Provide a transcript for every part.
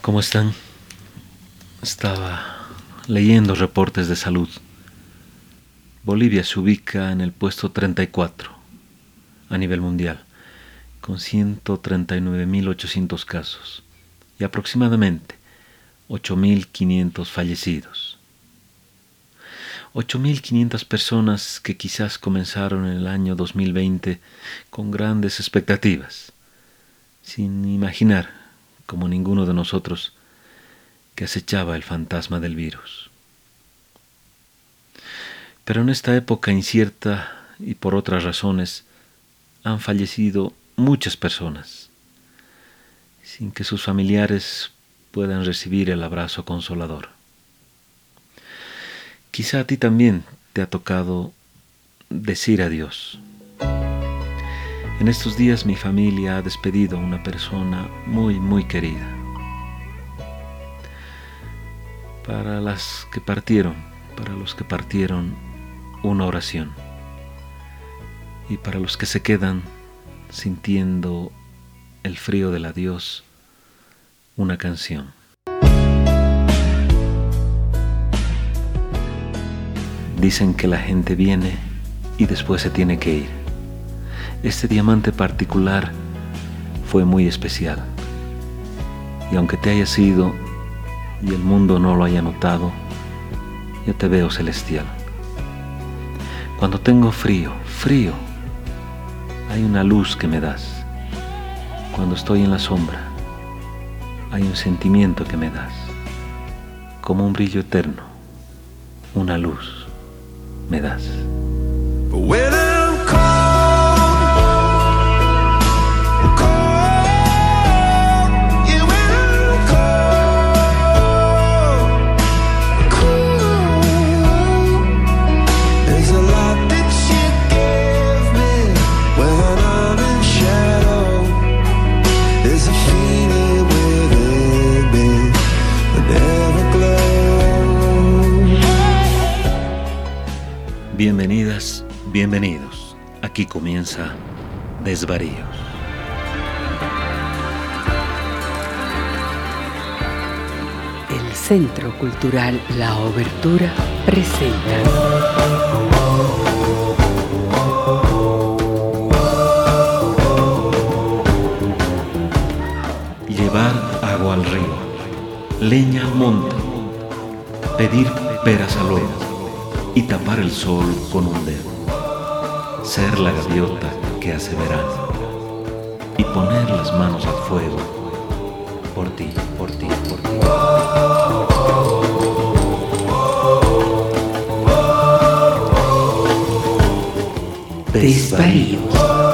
¿Cómo están? Estaba leyendo reportes de salud. Bolivia se ubica en el puesto 34 a nivel mundial, con 139.800 casos y aproximadamente 8.500 fallecidos. 8.500 personas que quizás comenzaron en el año 2020 con grandes expectativas, sin imaginar, como ninguno de nosotros, que acechaba el fantasma del virus. Pero en esta época incierta y por otras razones han fallecido muchas personas, sin que sus familiares puedan recibir el abrazo consolador. Quizá a ti también te ha tocado decir adiós. En estos días mi familia ha despedido a una persona muy querida. Para los que partieron, una oración. Y para los que se quedan sintiendo el frío del adiós, una canción. Dicen que la gente viene y después se tiene que ir. Este diamante particular fue muy especial. Y aunque te hayas ido y el mundo no lo haya notado, yo te veo celestial. Cuando tengo frío, hay una luz que me das. Cuando estoy en la sombra, hay un sentimiento que me das. Como un brillo eterno, una luz me das. When I'm cold, yeah, when I'm cold, there's a lot that you give me when I'm in shadow. There's a feeling within me that never glows. Bienvenidas, bienvenidos. Aquí comienza Desvaríos. El Centro Cultural La Obertura presenta Llevar agua al río, leña al monte, pedir peras al horno y tapar el sol con un dedo. Ser la gaviota que hace verano y poner las manos al fuego por ti, por ti, por ti. Desvaríos.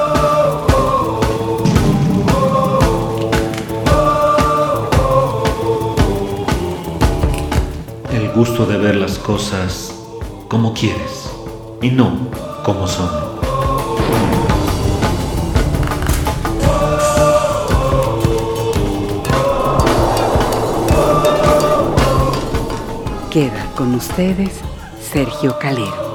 El gusto de ver las cosas como quieres y no como son. Queda con ustedes Sergio Calero.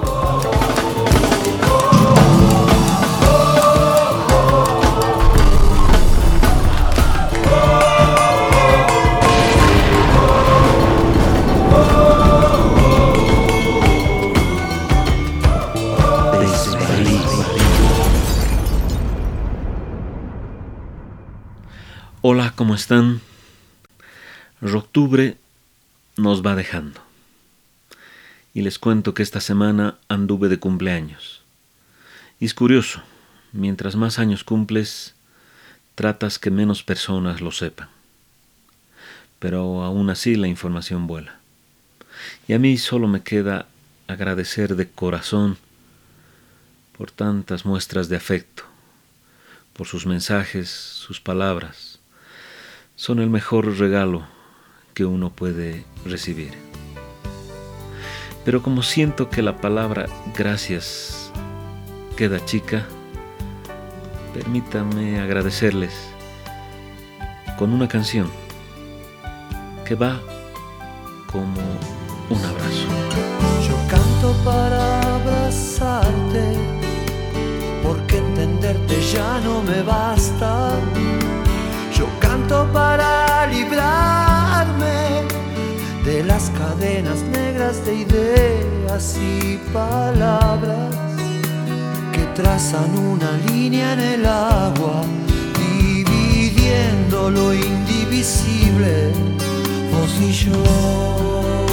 Hola, ¿cómo están? Octubre nos va dejando. Y les cuento que esta semana anduve de cumpleaños. Y es curioso, mientras más años cumples, tratas que menos personas lo sepan. Pero aún así la información vuela. Y a mí solo me queda agradecer de corazón por tantas muestras de afecto, por sus mensajes, sus palabras. Son el mejor regalo que uno puede recibir. Pero como siento que la palabra gracias queda chica, permítame agradecerles con una canción que va como un abrazo. Yo canto para abrazarte, porque entenderte ya no me basta. Yo canto para librarte las cadenas negras de ideas y palabras que trazan una línea en el agua, dividiendo lo indivisible, vos y yo.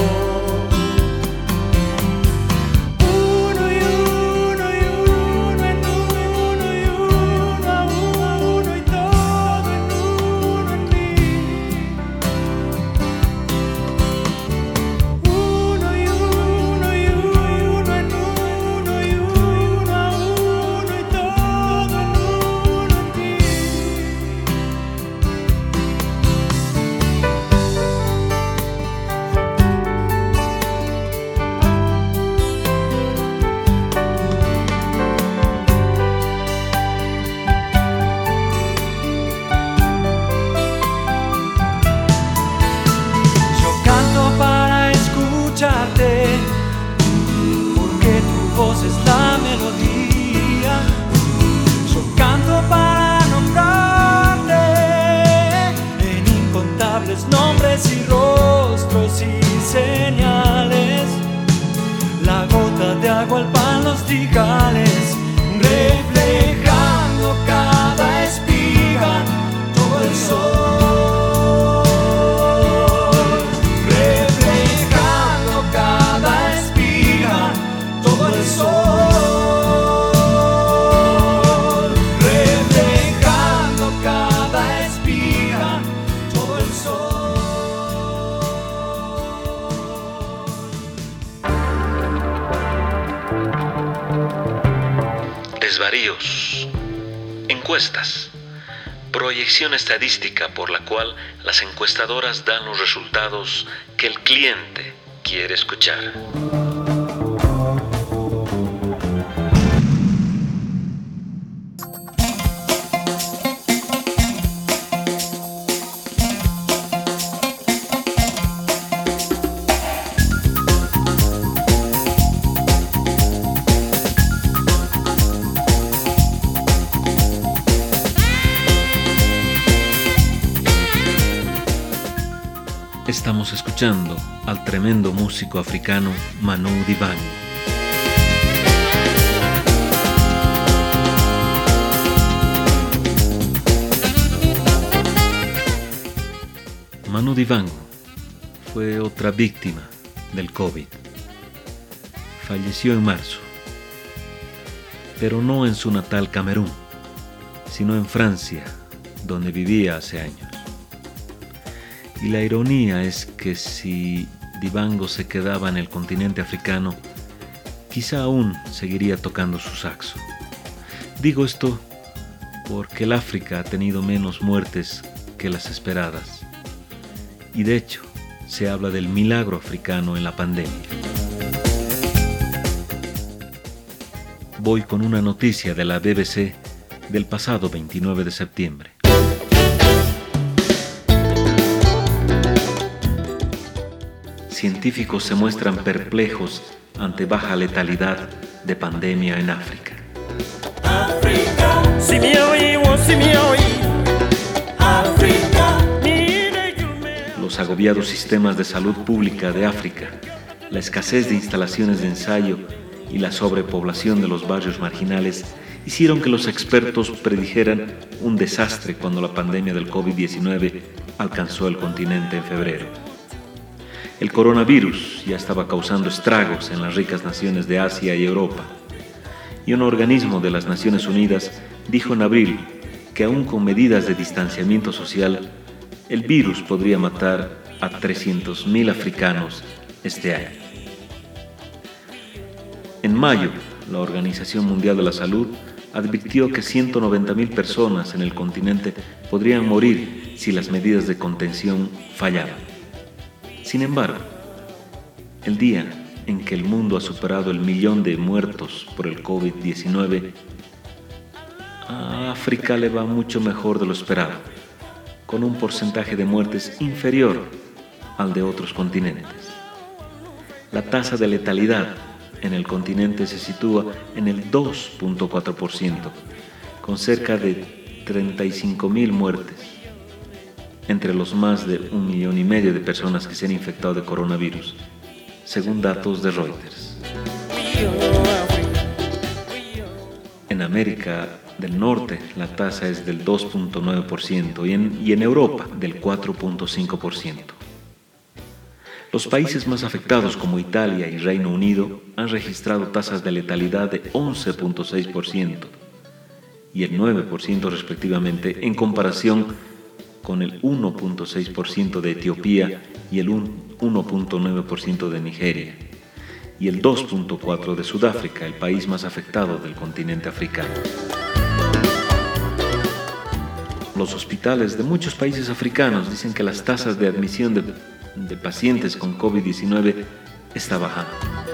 Porque tu voz es la melodía. Yo canto para nombrarte en incontables nombres y rostros y señales. La gota de agua al pan los tigales, reflejando cada espiga todo el sol. Desvaríos, encuestas, proyección estadística por la cual las encuestadoras dan los resultados que el cliente quiere escuchar. Estamos escuchando al tremendo músico africano Manu Dibango. Manu Dibango fue otra víctima del COVID. Falleció en marzo, pero no en su natal Camerún, sino en Francia, donde vivía hace años. Y la ironía es que si Dibango se quedaba en el continente africano, quizá aún seguiría tocando su saxo. Digo esto porque el África ha tenido menos muertes que las esperadas. Y de hecho, se habla del milagro africano en la pandemia. Voy con una noticia de la BBC del pasado 29 de septiembre. Científicos se muestran perplejos ante baja letalidad de pandemia en África. Los agobiados sistemas de salud pública de África, la escasez de instalaciones de ensayo y la sobrepoblación de los barrios marginales hicieron que los expertos predijeran un desastre cuando la pandemia del COVID-19 alcanzó el continente en febrero. El coronavirus ya estaba causando estragos en las ricas naciones de Asia y Europa. Y un organismo de las Naciones Unidas dijo en abril que aún con medidas de distanciamiento social, el virus podría matar a 300.000 africanos este año. En mayo, la Organización Mundial de la Salud advirtió que 190.000 personas en el continente podrían morir si las medidas de contención fallaban. Sin embargo, el día en que el mundo ha superado el 1.000.000 de muertos por el COVID-19, a África le va mucho mejor de lo esperado, con un porcentaje de muertes inferior al de otros continentes. La tasa de letalidad en el continente se sitúa en el 2.4%, con cerca de 35.000 muertes. entre los más de 1,5 millones de personas que se han infectado de coronavirus, según datos de Reuters. En América del Norte la tasa es del 2,9% y en Europa del 4,5%. Los países más afectados como Italia y Reino Unido han registrado tasas de letalidad de 11,6% y el 9% respectivamente, en comparación con el 1,6% de Etiopía y el 1,9% de Nigeria, y el 2,4% de Sudáfrica, el país más afectado del continente africano. Los hospitales de muchos países africanos dicen que las tasas de admisión de pacientes con COVID-19 está bajando.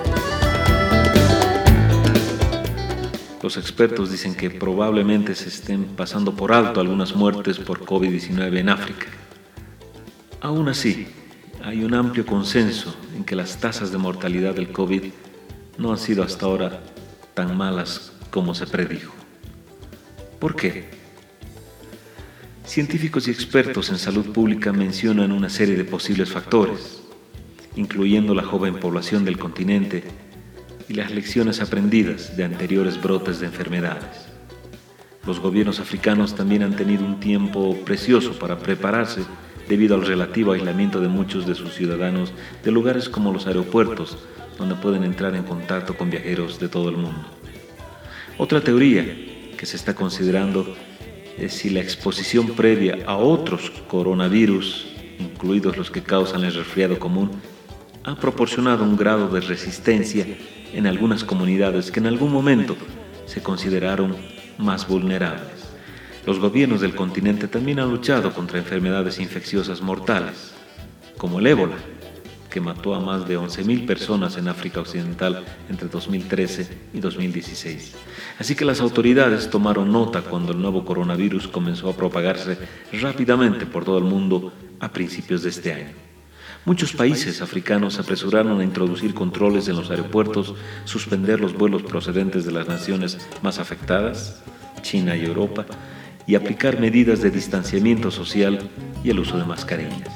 Los expertos dicen que probablemente se estén pasando por alto algunas muertes por COVID-19 en África. Aún así, hay un amplio consenso en que las tasas de mortalidad del COVID no han sido hasta ahora tan malas como se predijo. ¿Por qué? Científicos y expertos en salud pública mencionan una serie de posibles factores, incluyendo la joven población del continente y las lecciones aprendidas de anteriores brotes de enfermedades. Los gobiernos africanos también han tenido un tiempo precioso para prepararse debido al relativo aislamiento de muchos de sus ciudadanos de lugares como los aeropuertos, donde pueden entrar en contacto con viajeros de todo el mundo. Otra teoría que se está considerando es si la exposición previa a otros coronavirus, incluidos los que causan el resfriado común, ha proporcionado un grado de resistencia en algunas comunidades que en algún momento se consideraron más vulnerables. Los gobiernos del continente también han luchado contra enfermedades infecciosas mortales, como el ébola, que mató a más de 11,000 personas en África Occidental entre 2013 y 2016. Así que las autoridades tomaron nota cuando el nuevo coronavirus comenzó a propagarse rápidamente por todo el mundo a principios de este año. Muchos países africanos se apresuraron a introducir controles en los aeropuertos, suspender los vuelos procedentes de las naciones más afectadas, China y Europa, y aplicar medidas de distanciamiento social y el uso de mascarillas.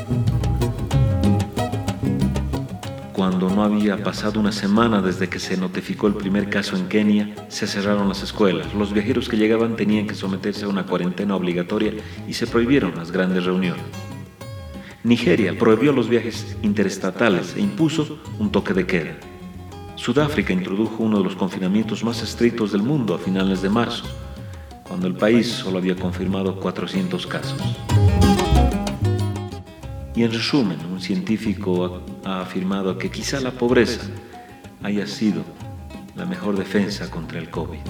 Cuando no había pasado una semana desde que se notificó el primer caso en Kenia, se cerraron las escuelas. Los viajeros que llegaban tenían que someterse a una cuarentena obligatoria y se prohibieron las grandes reuniones. Nigeria prohibió los viajes interestatales e impuso un toque de queda. Sudáfrica introdujo uno de los confinamientos más estrictos del mundo a finales de marzo, cuando el país solo había confirmado 400 casos. Y en resumen, un científico ha afirmado que quizá la pobreza haya sido la mejor defensa contra el COVID.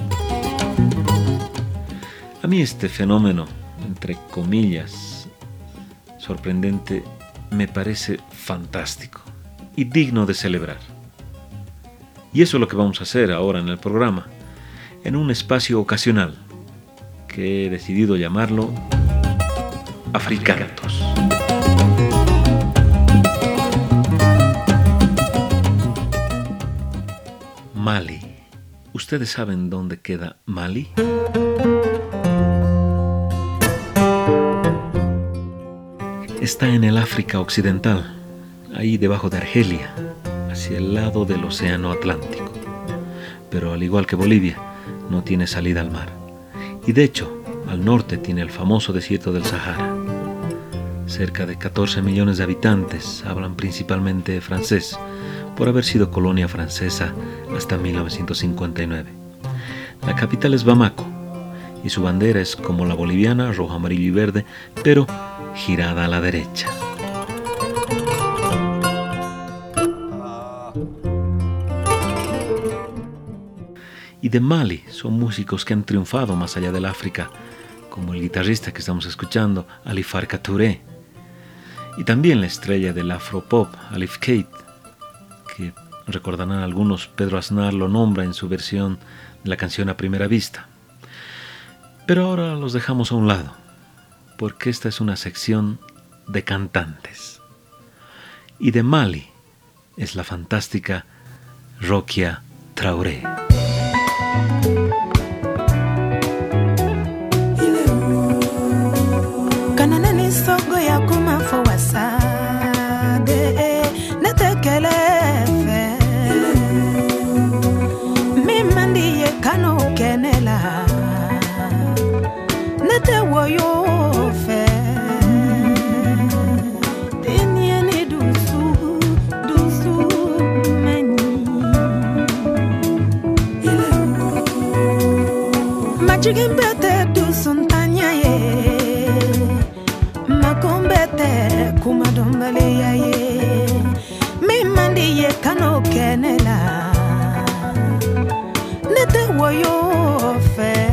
A mí este fenómeno, entre comillas, sorprendente, me parece fantástico y digno de celebrar. Y eso es lo que vamos a hacer ahora en el programa, en un espacio ocasional que he decidido llamarlo Africantos. Mali. ¿Ustedes saben dónde queda Mali? Está en el África Occidental, ahí debajo de Argelia, hacia el lado del Océano Atlántico. Pero al igual que Bolivia, no tiene salida al mar. Y de hecho, al norte tiene el famoso desierto del Sahara. Cerca de 14 millones de habitantes hablan principalmente francés, por haber sido colonia francesa hasta 1959. La capital es Bamako, y su bandera es como la boliviana, rojo, amarillo y verde, pero girada a la derecha. Y de Mali son músicos que han triunfado más allá del África, como el guitarrista que estamos escuchando, Ali Farka Touré, y también la estrella del afropop, Alif Keita, que recordarán algunos, Pedro Aznar lo nombra en su versión de la canción A Primera Vista. Pero ahora los dejamos a un lado, porque esta es una sección de cantantes. Y de Mali es la fantástica Rokia Traoré. Kananani sogo Jigimbete du suntanya ye Makumbete kumadombale ya ye Mimandi ye kano kenela Nete woyo fe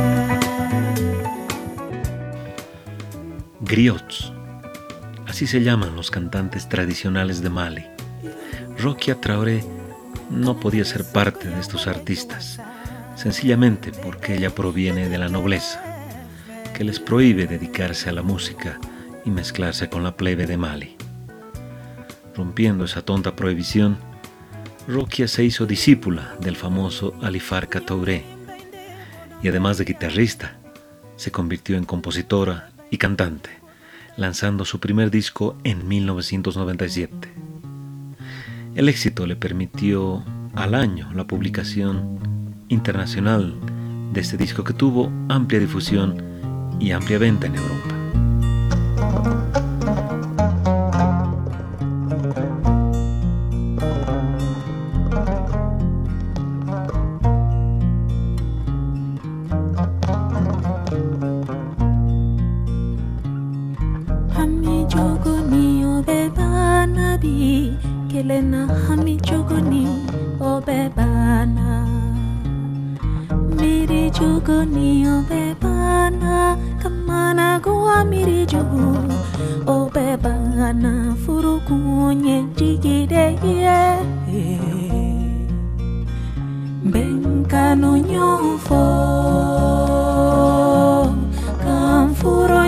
Griots, así se llaman los cantantes tradicionales de Mali. Rokia Traoré no podía ser parte de estos artistas, sencillamente porque ella proviene de la nobleza, que les prohíbe dedicarse a la música y mezclarse con la plebe de Mali. Rompiendo esa tonta prohibición, Rokia se hizo discípula del famoso Ali Farka Touré y además de guitarrista, se convirtió en compositora y cantante, lanzando su primer disco en 1997. El éxito le permitió al año la publicación internacional de este disco que tuvo amplia difusión y amplia venta en Europa. Kelena hami jogoni obebana Miri jogoni obebana Kamana goa miri jogo obebana Furukunye jigide ye Benkano nyofo Kamfuro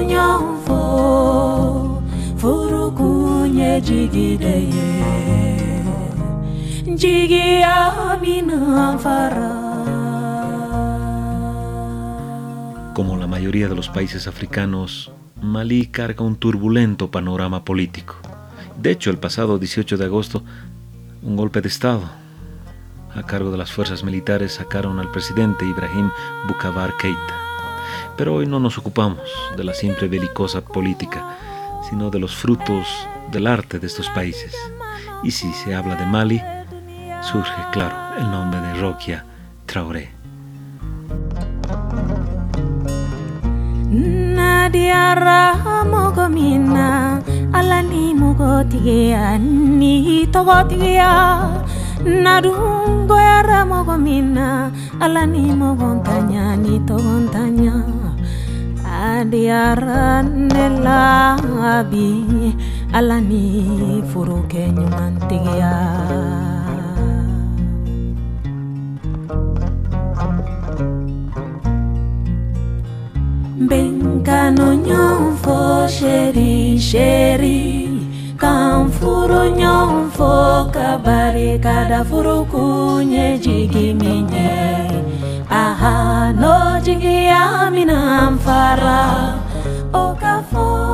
nyofo Furukunye jigide ye Como la mayoría de los países africanos, Malí carga un turbulento panorama político. De hecho, el pasado 18 de agosto, un golpe de Estado a cargo de las fuerzas militares sacaron al presidente Ibrahim Boubacar Keïta. Pero hoy no nos ocupamos de la simple belicosa política, sino de los frutos del arte de estos países. Y si se habla de Mali, surge, claro, el nombre de Rokia Traoré. Nadia Rahamogomina Alani Mugotia Ni Togotia Nadungo Ramogomina Alani Mogontanya Ni Togontanya Adiara Nela Abi Alani Furukenyu Mantigia Benkano nyonfo sheri sheri Kamfuro nyonfo kabari kada furu kunye jigi minye Aha no jigi amina amfara Okafo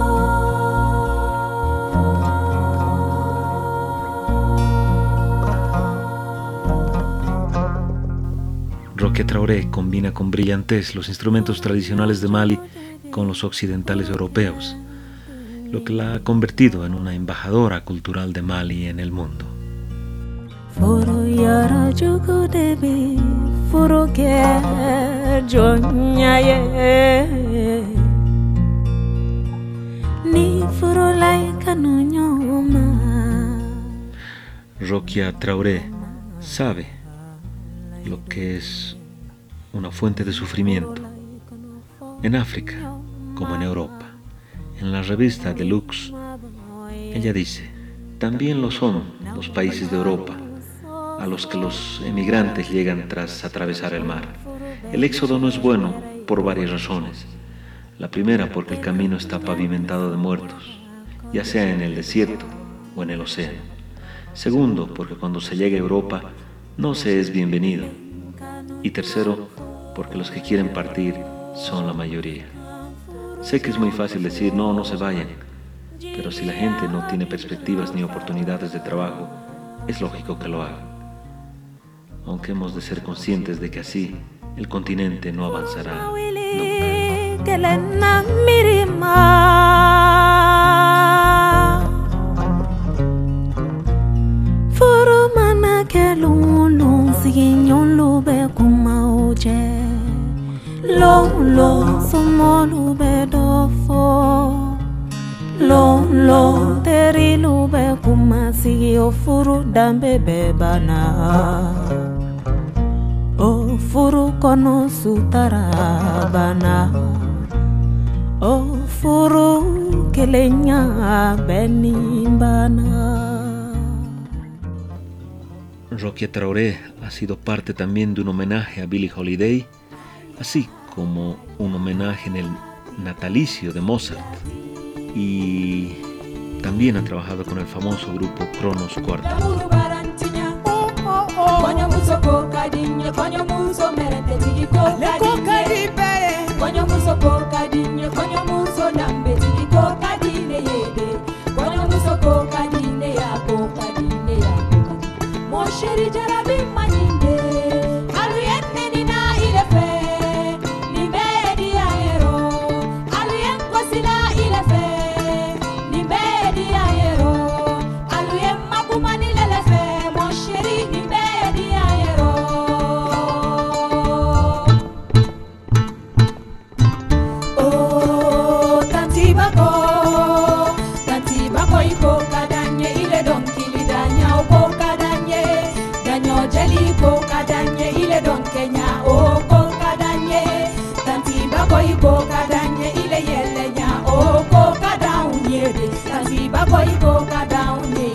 Rokia Traoré combina con brillantez los instrumentos tradicionales de Mali con los occidentales europeos, lo que la ha convertido en una embajadora cultural de Mali en el mundo. Rokia Traoré sabe lo que es una fuente de sufrimiento en África como en Europa. En la revista Deluxe, ella dice: también lo son los países de Europa, a los que los emigrantes llegan tras atravesar el mar. El éxodo no es bueno por varias razones. La primera, porque el camino está pavimentado de muertos, ya sea en el desierto o en el océano. Segundo, porque cuando se llega a Europa no se es bienvenido. Y tercero, porque los que quieren partir son la mayoría. Sé que es muy fácil decir no se vayan, pero si la gente no tiene perspectivas ni oportunidades de trabajo, es lógico que lo haga. Aunque hemos de ser conscientes de que así el continente no avanzará nunca. lo somolu bedofo lo teri lu be kumasi o furu dambe bebana o furu kono sutara bana o furu kelenya benimbana. Rokia Traoré ha sido parte también de un homenaje a Billie Holiday, así como un homenaje en el natalicio de Mozart, y también ha trabajado con el famoso grupo Kronos Quartet. Sheri jarabi manyinde alien menina ilefe nimedi ayero alien kosila ilefe nimedi ayero alien makumani lelefe mon sheri nimedi ayero oh tanti bako iko kadanye ile donkili danya oko jeli ko kadanye ile don Kenya o ko kadanye tanti baboy ko kadanye ile yele nya o ko kadaunye tanti baboy ko kadaunye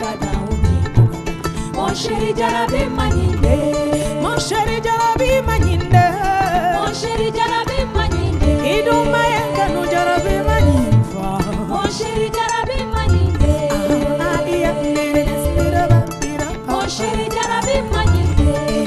mon chéri jarabe manyinde mon chéri jarabe manyinde mon chéri jarabe manyinde iduma yakanu jarabe manyinfa mon chéri jarabe manyinde iya mon chéri jarabe manyinde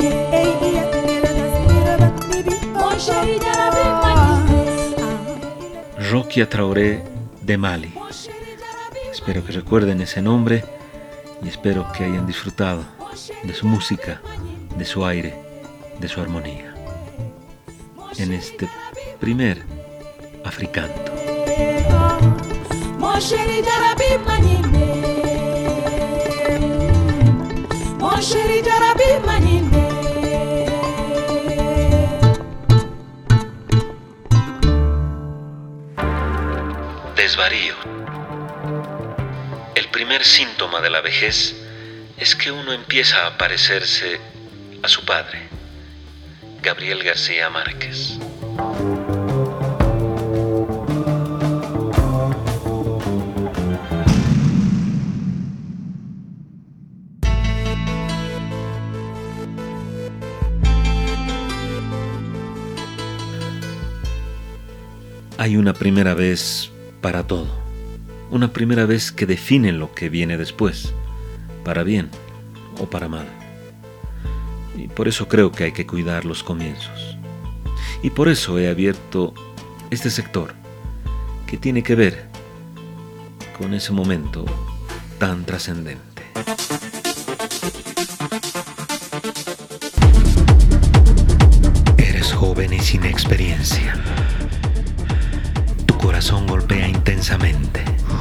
mon chéri jarabe manyinde. Rokia Traoré de Mali. Espero que recuerden ese nombre y espero que hayan disfrutado de su música, de su aire, de su armonía en este primer Africanto. Mon chéri jarabe manyinde mon chéri jarabe manyinde. Desvarío. El primer síntoma de la vejez es que uno empieza a parecerse a su padre. Gabriel García Márquez. Hay una primera vez para todo, una primera vez que define lo que viene después, para bien o para mal. Y por eso creo que hay que cuidar los comienzos. Y por eso he abierto este sector que tiene que ver con ese momento tan trascendente. Eres joven y sin experiencia. Tu corazón golpea intensamente.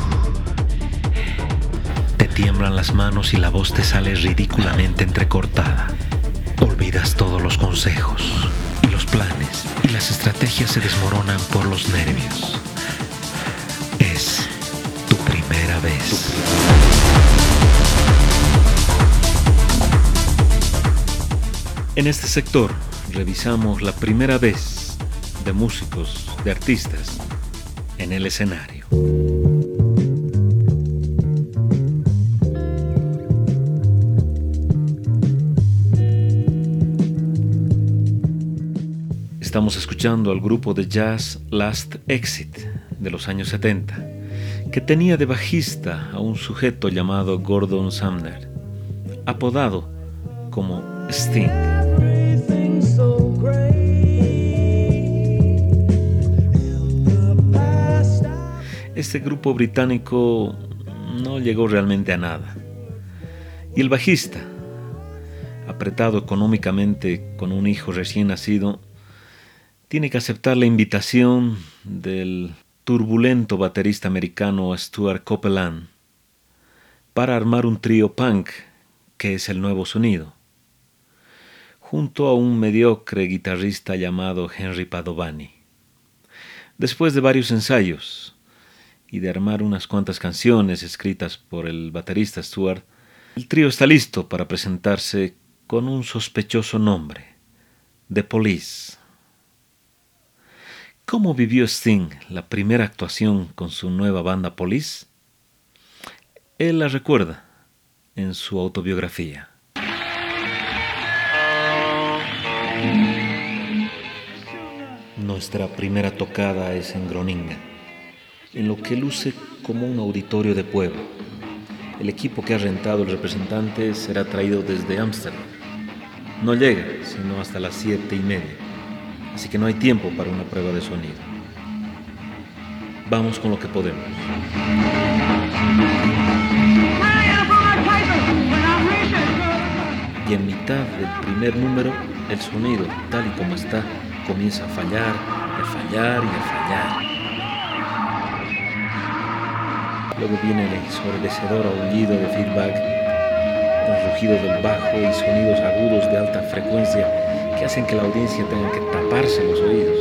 Te tiemblan las manos y la voz te sale ridículamente entrecortada. Olvidas todos los consejos y los planes y las estrategias se desmoronan por los nervios. Es tu primera vez. En este sector revisamos la primera vez de músicos, de artistas en el escenario. Estamos escuchando al grupo de jazz Last Exit de los años 70, que tenía de bajista a un sujeto llamado Gordon Sumner, apodado como Sting. Este grupo británico no llegó realmente a nada. Y el bajista, apretado económicamente con un hijo recién nacido, tiene que aceptar la invitación del turbulento baterista americano Stuart Copeland para armar un trío punk, que es el nuevo sonido, junto a un mediocre guitarrista llamado Henry Padovani. Después de varios ensayos y de armar unas cuantas canciones escritas por el baterista Stuart, el trío está listo para presentarse con un sospechoso nombre: The Police. ¿Cómo vivió Sting la primera actuación con su nueva banda Police? Él la recuerda en su autobiografía. Nuestra primera tocada es en Groningen, en lo que luce como un auditorio de pueblo. El equipo que ha rentado el representante será traído desde Ámsterdam. No llega sino hasta las 7:30, así que no hay tiempo para una prueba de sonido. Vamos con lo que podemos. Y en mitad del primer número, el sonido, tal y como está, comienza a fallar, y a fallar y a fallar. Luego viene el ensordecedor aullido de feedback, el rugido del bajo y sonidos agudos de alta frecuencia que hacen que la audiencia tenga que taparse los oídos.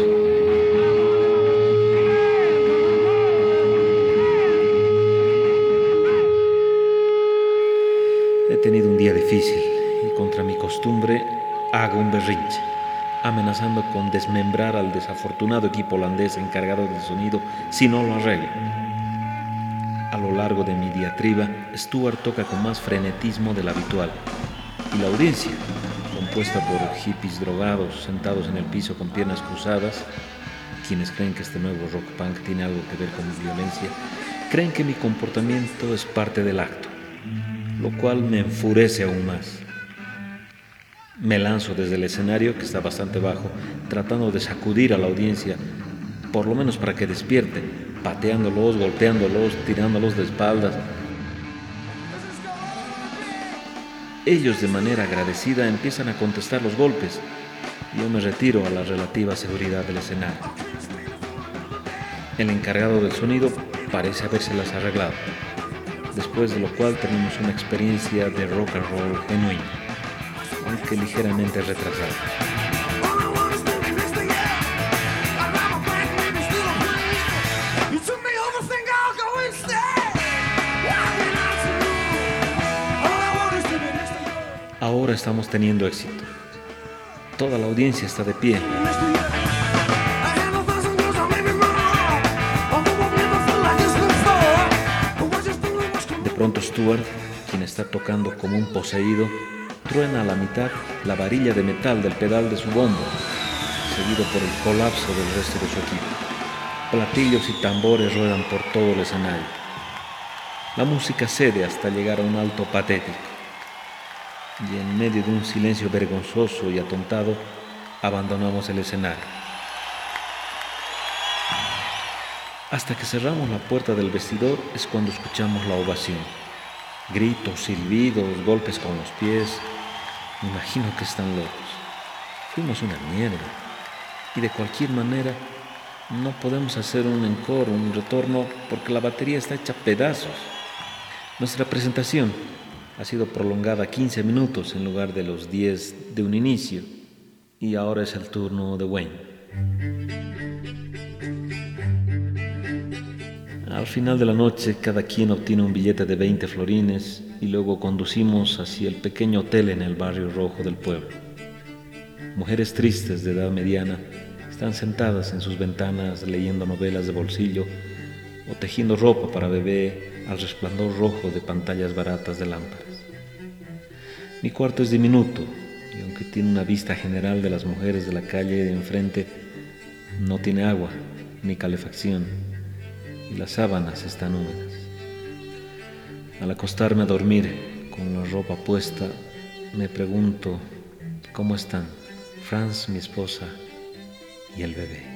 He tenido un día difícil y contra mi costumbre hago un berrinche, amenazando con desmembrar al desafortunado equipo holandés encargado del sonido si no lo arreglo. A lo largo de mi diatriba, Stuart toca con más frenetismo del habitual, y la audiencia, compuesta por hippies drogados sentados en el piso con piernas cruzadas, quienes creen que este nuevo rock punk tiene algo que ver con violencia, creen que mi comportamiento es parte del acto, lo cual me enfurece aún más. Me lanzo desde el escenario, que está bastante bajo, tratando de sacudir a la audiencia, por lo menos para que despierte, pateándolos, golpeándolos, tirándolos de espaldas. Ellos, de manera agradecida, empiezan a contestar los golpes. Yo me retiro a la relativa seguridad del escenario. El encargado del sonido parece habérselas arreglado, después de lo cual tenemos una experiencia de rock and roll genuina, aunque ligeramente retrasada. Ahora estamos teniendo éxito. Toda la audiencia está de pie. De pronto Stuart, quien está tocando como un poseído, truena a la mitad la varilla de metal del pedal de su bombo, seguido por el colapso del resto de su equipo. Platillos y tambores ruedan por todo el escenario. La música cede hasta llegar a un alto patético. Y en medio de un silencio vergonzoso y atontado, abandonamos el escenario. Hasta que cerramos la puerta del vestidor es cuando escuchamos la ovación. Gritos, silbidos, golpes con los pies. Me imagino que están locos. Fuimos una mierda. Y de cualquier manera, no podemos hacer un encore, un retorno, porque la batería está hecha pedazos. Nuestra presentación ha sido prolongada 15 minutos en lugar de los 10 de un inicio, y ahora es el turno de Wayne. Al final de la noche, cada quien obtiene un billete de 20 florines y luego conducimos hacia el pequeño hotel en el barrio rojo del pueblo. Mujeres tristes de edad mediana están sentadas en sus ventanas leyendo novelas de bolsillo o tejiendo ropa para bebé al resplandor rojo de pantallas baratas de lámparas. Mi cuarto es diminuto y aunque tiene una vista general de las mujeres de la calle de enfrente, no tiene agua ni calefacción y las sábanas están húmedas. Al acostarme a dormir con la ropa puesta, me pregunto cómo están Franz, mi esposa, y el bebé.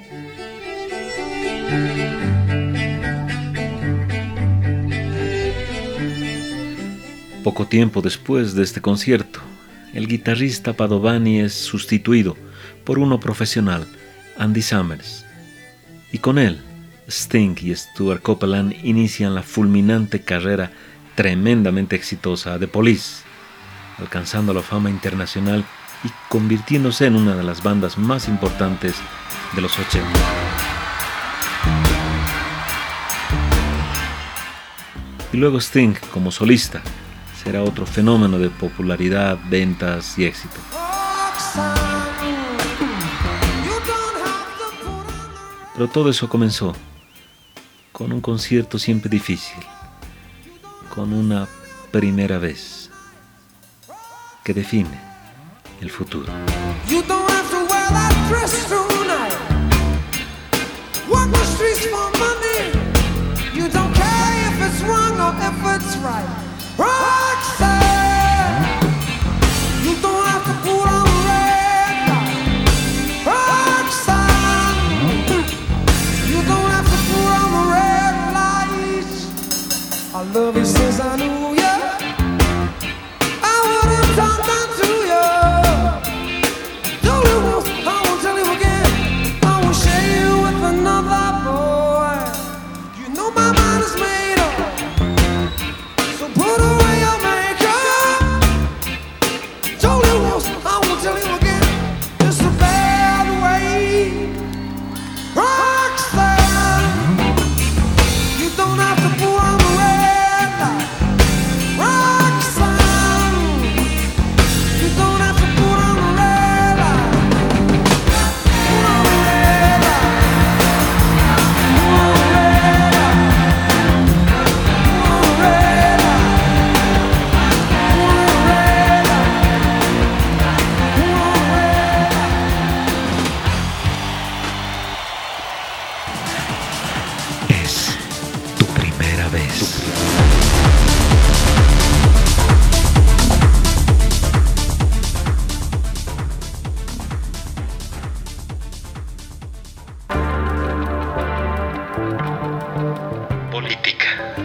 Poco tiempo después de este concierto, el guitarrista Padovani es sustituido por uno profesional, Andy Summers, y con él, Sting y Stuart Copeland inician la fulminante carrera tremendamente exitosa de Police, alcanzando la fama internacional y convirtiéndose en una de las bandas más importantes de los 80. Y luego Sting como solista será otro fenómeno de popularidad, ventas y éxito. Pero todo eso comenzó con un concierto siempre difícil, con una primera vez que define el futuro. You don't have to wear that dress tonight. Walk the streets for money. You don't care if it's wrong or if it's right. Roxanne, you don't have to put on the red light. Roxanne, you don't have to put on the red lights. I love you since I knew you. I wouldn't talk down to you. Told you once, I won't tell you again. I will share you with another boy. You know my mind is made up, so put away your makeup. Told you once, I won't tell you again. It's a bad way. Roxanne, you don't have to put on the red light. Roxanne, you don't have to put on the red light. Put on the red light. Put on the red light. Put on the red light. Put on the red light. Put on the red light. Es tu primera vez. Política.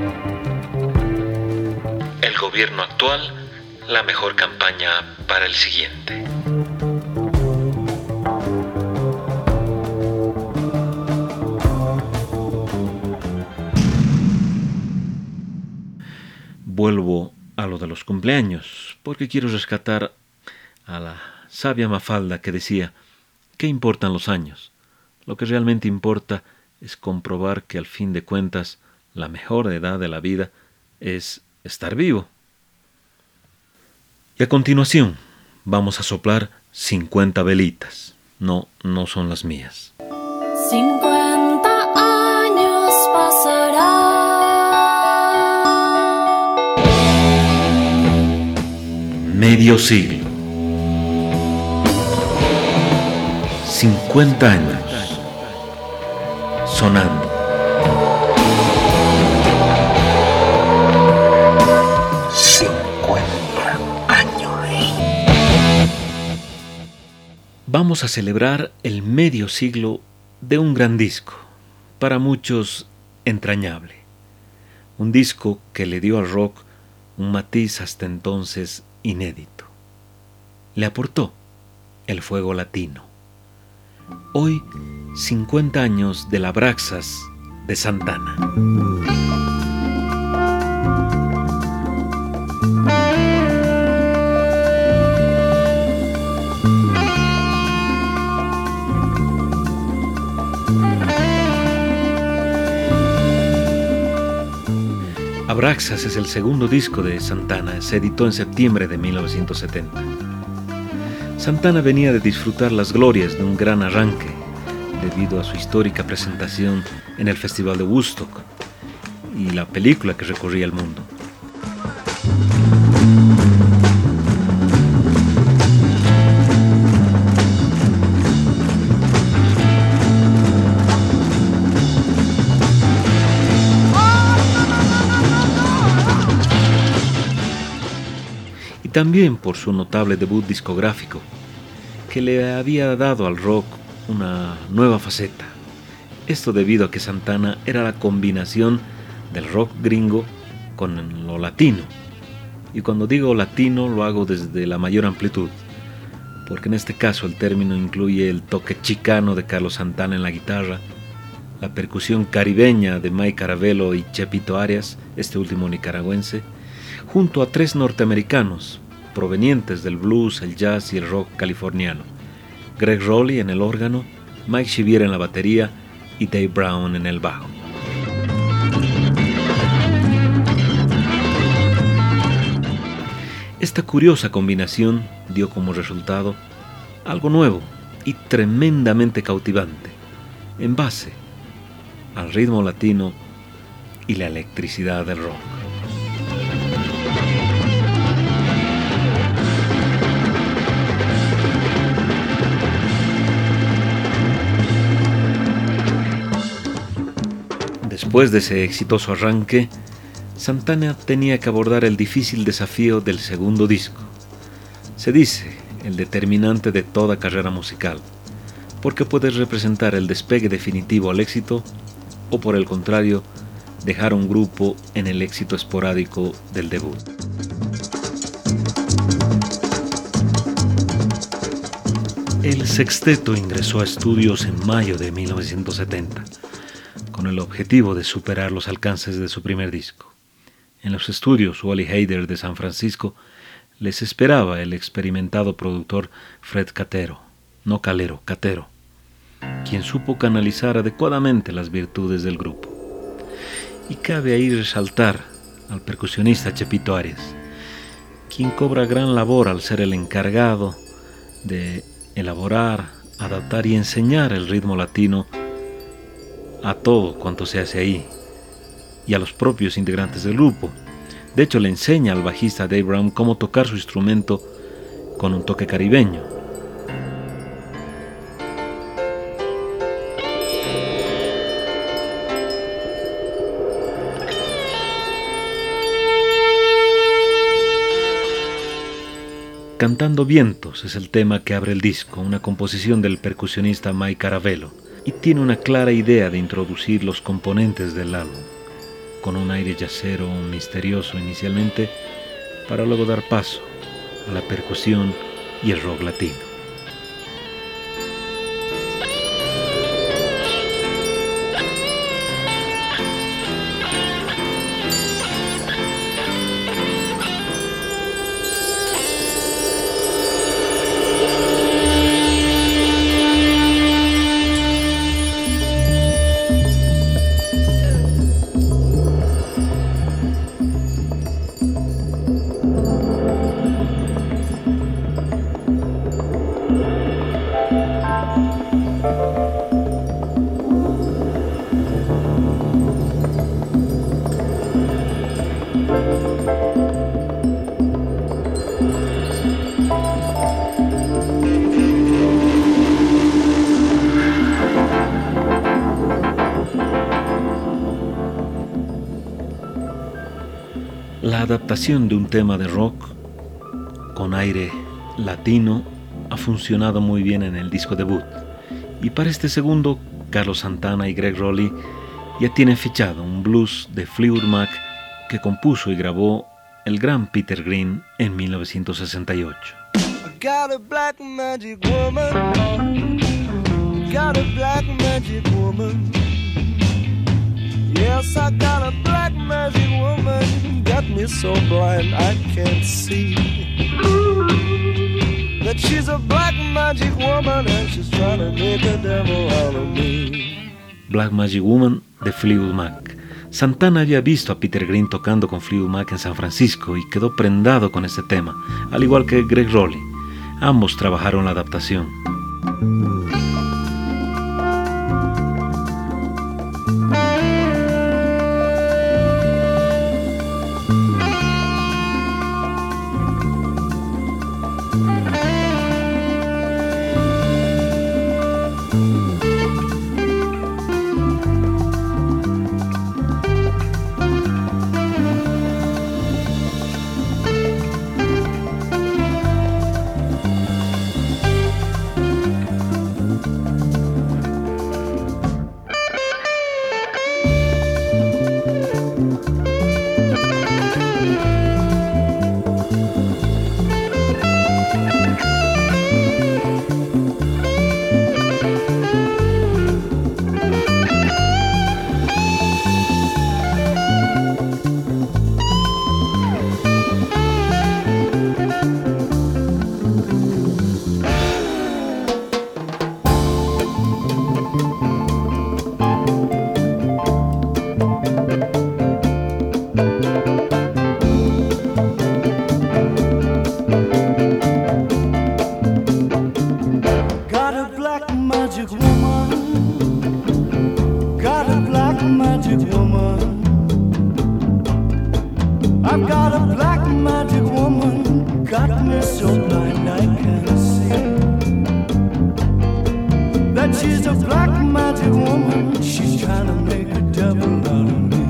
El gobierno actual, la mejor campaña para el siguiente. Vuelvo a lo de los cumpleaños, porque quiero rescatar a la sabia Mafalda que decía: ¿qué importan los años? Lo que realmente importa es comprobar que al fin de cuentas la mejor edad de la vida es estar vivo. Y a continuación vamos a soplar 50 velitas. No son las mías. 50 años pasarán. Medio siglo. 50 años. Sonando. Vamos a celebrar el medio siglo de un gran disco, para muchos entrañable. Un disco que le dio al rock un matiz hasta entonces inédito. Le aportó el fuego latino. Hoy, 50 años del Abraxas de Santana. Abraxas es el segundo disco de Santana, se editó en septiembre de 1970. Santana venía de disfrutar las glorias de un gran arranque debido a su histórica presentación en el Festival de Woodstock y la película que recorría el mundo. También por su notable debut discográfico, que le había dado al rock una nueva faceta. Esto debido a que Santana era la combinación del rock gringo con lo latino. Y cuando digo latino lo hago desde la mayor amplitud, porque en este caso el término incluye el toque chicano de Carlos Santana en la guitarra, la percusión caribeña de Mike Caravelo y Chepito Arias, este último nicaragüense, junto a tres norteamericanos provenientes del blues, el jazz y el rock californiano: Greg Rowley en el órgano, Mike Shivier en la batería y Dave Brown en el bajo. Esta curiosa combinación dio como resultado algo nuevo y tremendamente cautivante, en base al ritmo latino y la electricidad del rock. Después de ese exitoso arranque, Santana tenía que abordar el difícil desafío del segundo disco. Se dice el determinante de toda carrera musical, porque puede representar el despegue definitivo al éxito o, por el contrario, dejar a un grupo en el éxito esporádico del debut. El sexteto ingresó a estudios en mayo de 1970, con el objetivo de superar los alcances de su primer disco. En los estudios Wally Heider de San Francisco les esperaba el experimentado productor Fred Catero, no Calero, Catero, quien supo canalizar adecuadamente las virtudes del grupo. Y cabe ahí resaltar al percusionista Chepito Arias, quien cobra gran labor al ser el encargado de elaborar, adaptar y enseñar el ritmo latino a todo cuanto se hace ahí y a los propios integrantes del grupo. De hecho, le enseña al bajista Dave Brown cómo tocar su instrumento con un toque caribeño. Cantando Vientos es el tema que abre el disco, una composición del percusionista Mike Caravelo, y tiene una clara idea de introducir los componentes del álbum, con un aire jazzero misterioso inicialmente, para luego dar paso a la percusión y el rock latino. La adaptación de un tema de rock con aire latino ha funcionado muy bien en el disco debut, y para este segundo, Carlos Santana y Gregg Rolie ya tienen fichado un blues de Fleetwood Mac que compuso y grabó el gran Peter Green en 1968. Got a black magic woman. Got a black magic woman. Yes, I got a black magic woman. Got me so blind I can't see that she's a black magic woman and she's trying to make a devil out of me. Black Magic Woman de Fleetwood Mac. Santana había visto a Peter Green tocando con Fleetwood Mac en San Francisco y quedó prendado con este tema, al igual que Gregg Rolie. Ambos trabajaron la adaptación. magic woman. I've got a black magic woman, got me so blind I can't see. That she's a black magic woman, she's trying to make a devil out of me.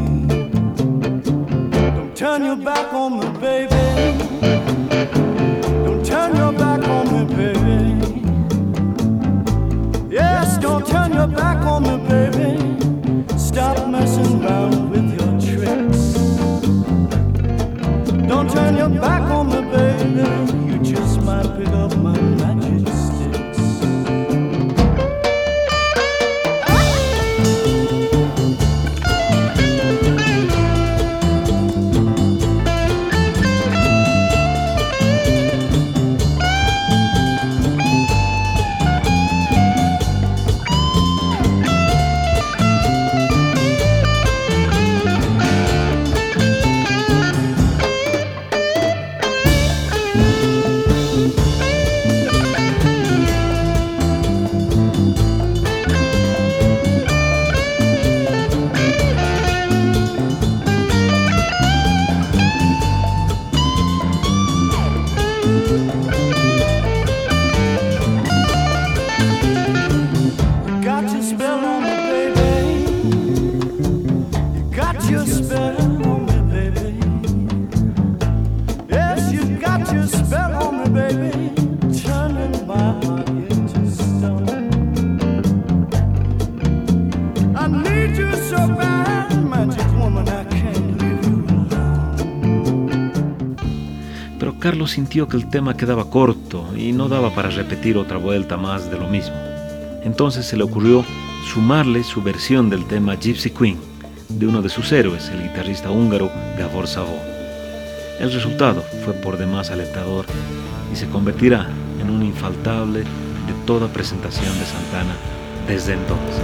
Don't turn your back on me, baby. Don't turn your back on me, baby. Yes, don't turn your back on me, baby. Stop messing around with your tricks. Don't turn your back on me, baby. You just might pick up my magic sticks. Carlos sintió que el tema quedaba corto y no daba para repetir otra vuelta más de lo mismo. Entonces se le ocurrió sumarle su versión del tema Gypsy Queen, de uno de sus héroes, el guitarrista húngaro Gábor Szabó. El resultado fue por demás alentador y se convertirá en un infaltable de toda presentación de Santana desde entonces.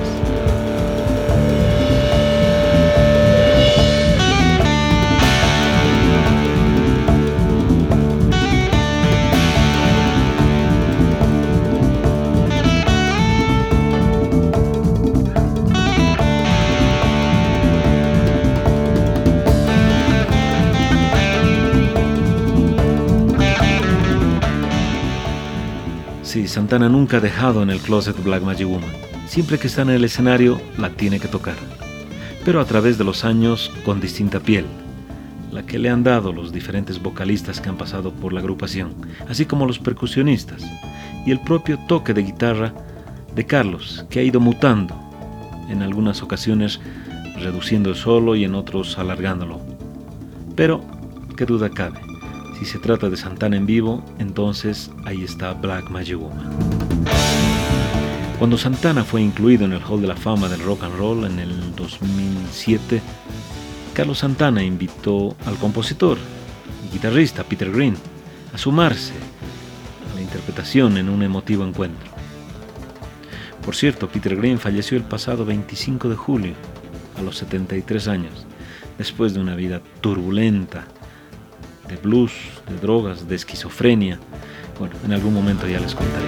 Sí, Santana nunca ha dejado en el closet Black Magic Woman. Siempre que está en el escenario, la tiene que tocar. Pero a través de los años, con distinta piel, la que le han dado los diferentes vocalistas que han pasado por la agrupación, así como los percusionistas, y el propio toque de guitarra de Carlos, que ha ido mutando, en algunas ocasiones reduciendo el solo y en otros alargándolo. Pero, qué duda cabe, si se trata de Santana en vivo, entonces ahí está Black Magic Woman. Cuando Santana fue incluido en el Hall de la Fama del Rock and Roll en el 2007, Carlos Santana invitó al compositor y guitarrista Peter Green a sumarse a la interpretación en un emotivo encuentro. Por cierto, Peter Green falleció el pasado 25 de julio, a los 73 años, después de una vida turbulenta, de blues, de drogas, de esquizofrenia. Bueno, en algún momento ya les contaré.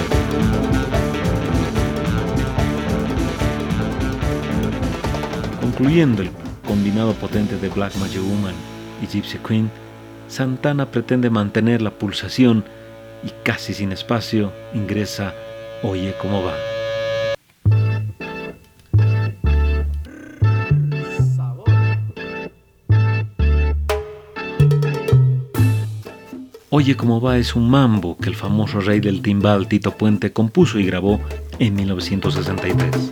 Concluyendo el combinado potente de Black Magic Woman y Gypsy Queen, Santana pretende mantener la pulsación y casi sin espacio ingresa Oye Cómo Va. Oye Cómo Va es un mambo que el famoso rey del timbal Tito Puente compuso y grabó en 1963.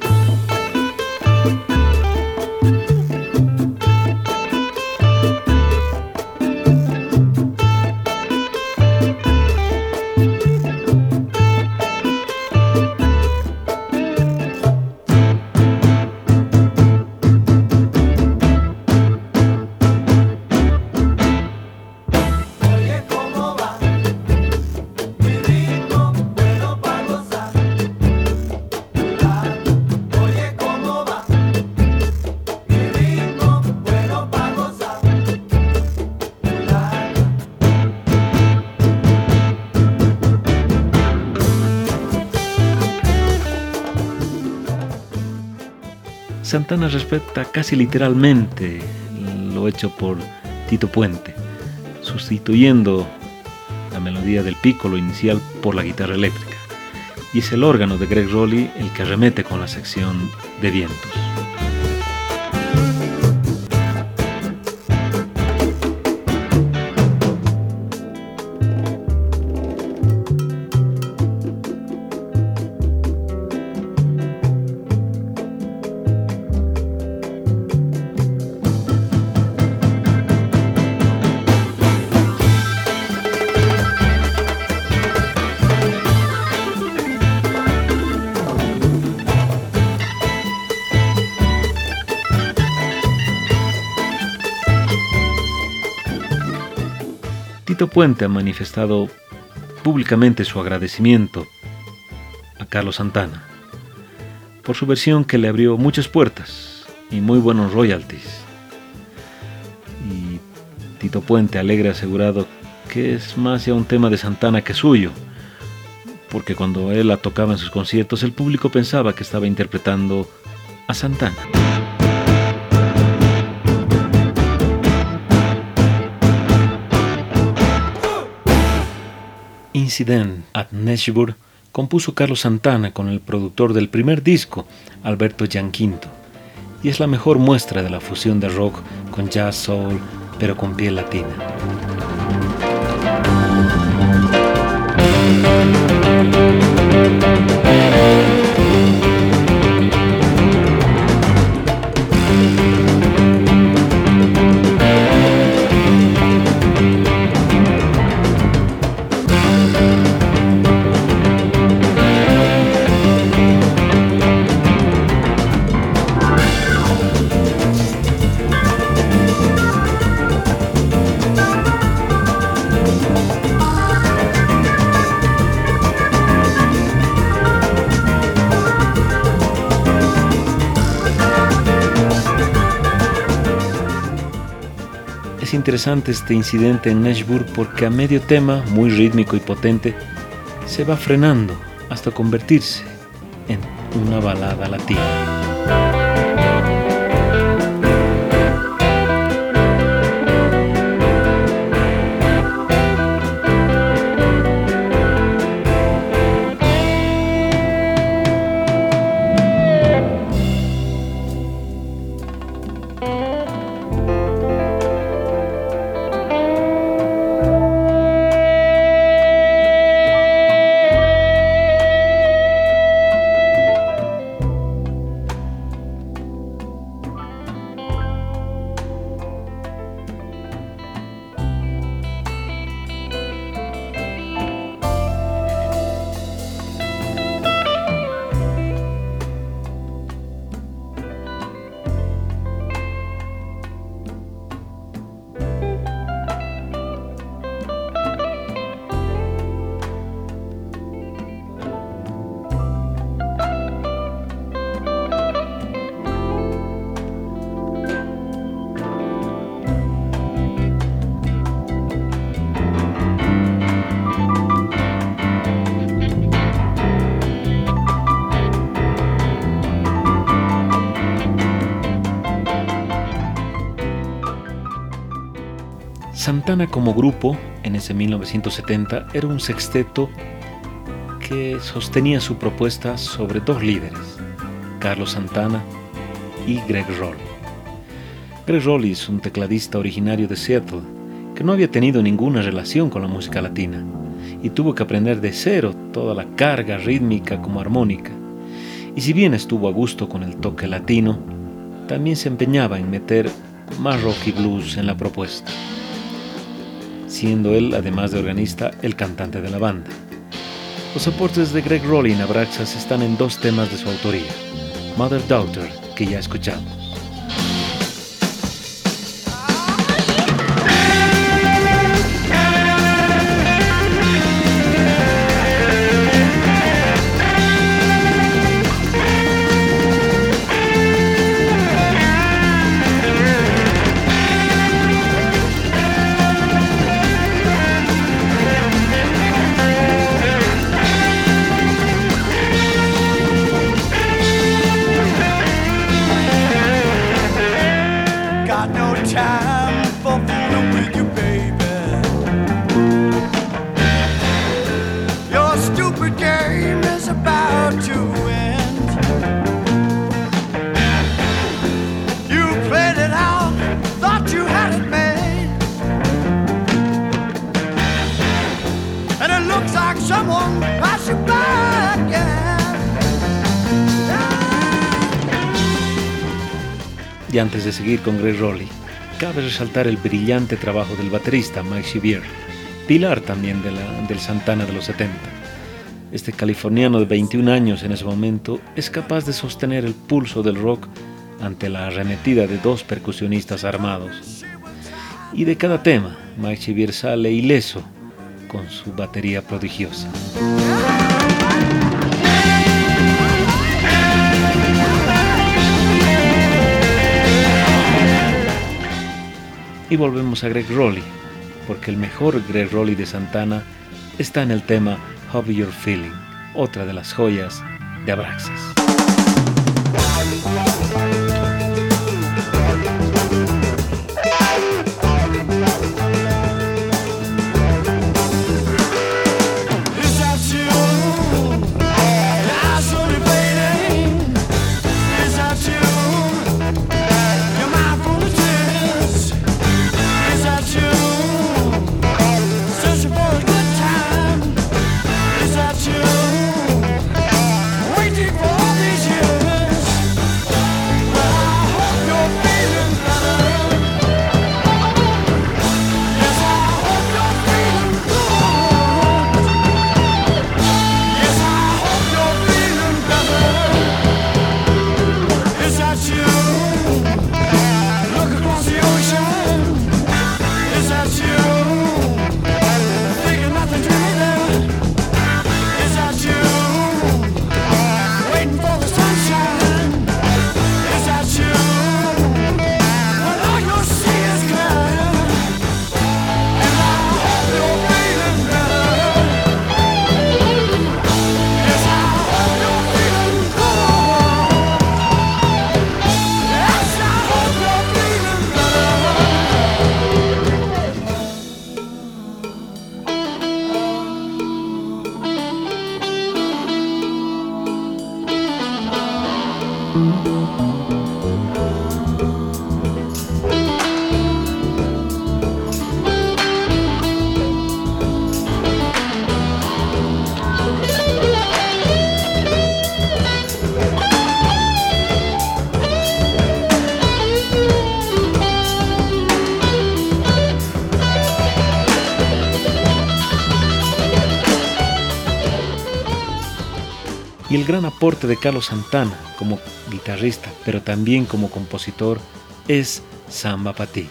Santana respeta casi literalmente lo hecho por Tito Puente, sustituyendo la melodía del piccolo inicial por la guitarra eléctrica, y es el órgano de Greg Rowley el que arremete con la sección de vientos. Tito Puente ha manifestado públicamente su agradecimiento a Carlos Santana por su versión que le abrió muchas puertas y muy buenos royalties. Y Tito Puente alegre ha asegurado que es más ya un tema de Santana que suyo, porque cuando él la tocaba en sus conciertos el público pensaba que estaba interpretando a Santana. Incident at Nashburn compuso Carlos Santana con el productor del primer disco, Alberto Gianquinto, y es la mejor muestra de la fusión de rock con jazz soul, pero con piel latina. Es interesante este incidente en Nashburn porque a medio tema, muy rítmico y potente, se va frenando hasta convertirse en una balada latina. Santana como grupo, en ese 1970, era un sexteto que sostenía su propuesta sobre dos líderes, Carlos Santana y Greg Rowley. Greg Rowley es un tecladista originario de Seattle que no había tenido ninguna relación con la música latina y tuvo que aprender de cero toda la carga rítmica como armónica. Y si bien estuvo a gusto con el toque latino, también se empeñaba en meter más rock y blues en la propuesta, siendo él, además de organista, el cantante de la banda. Los aportes de Greg Rowley en Abraxas están en dos temas de su autoría, Mother Daughter, que ya escuchamos. got no time for fooling with you, baby. Your stupid game is about to end. You played it out, thought you had it made, and it looks like someone passed you by again. Y antes de seguir con Gregg Rolie, cabe resaltar el brillante trabajo del baterista Mike Chevier, pilar también del Santana de los 70. Este californiano de 21 años en ese momento es capaz de sostener el pulso del rock ante la arremetida de dos percusionistas armados. Y de cada tema, Mike Chevier sale ileso con su batería prodigiosa. Y volvemos a Gregg Rolie, porque el mejor Gregg Rolie de Santana está en el tema How You're Feeling, otra de las joyas de Abraxas. Y el gran aporte de Carlos Santana como guitarrista, pero también como compositor, es Samba Pa' Ti.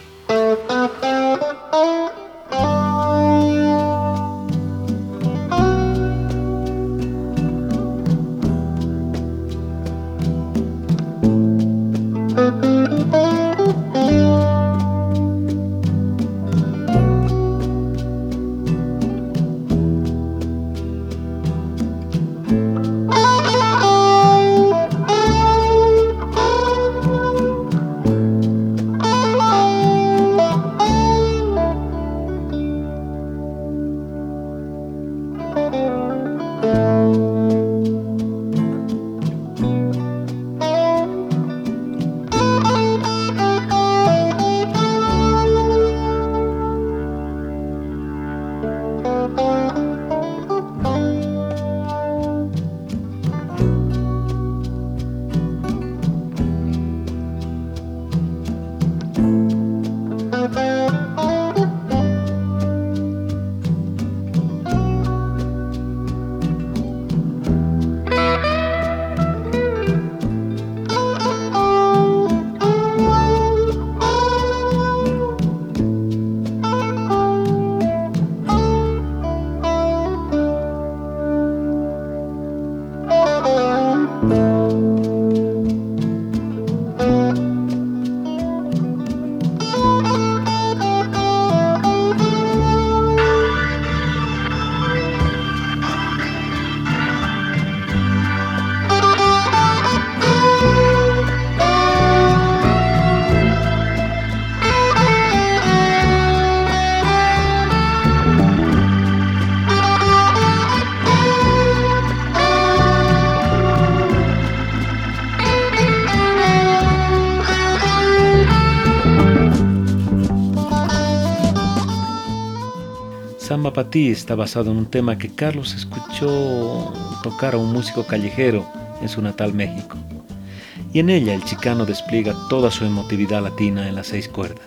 Samba Pa' Ti está basado en un tema que Carlos escuchó tocar a un músico callejero en su natal México. Y en ella el chicano despliega toda su emotividad latina en las 6 cuerdas.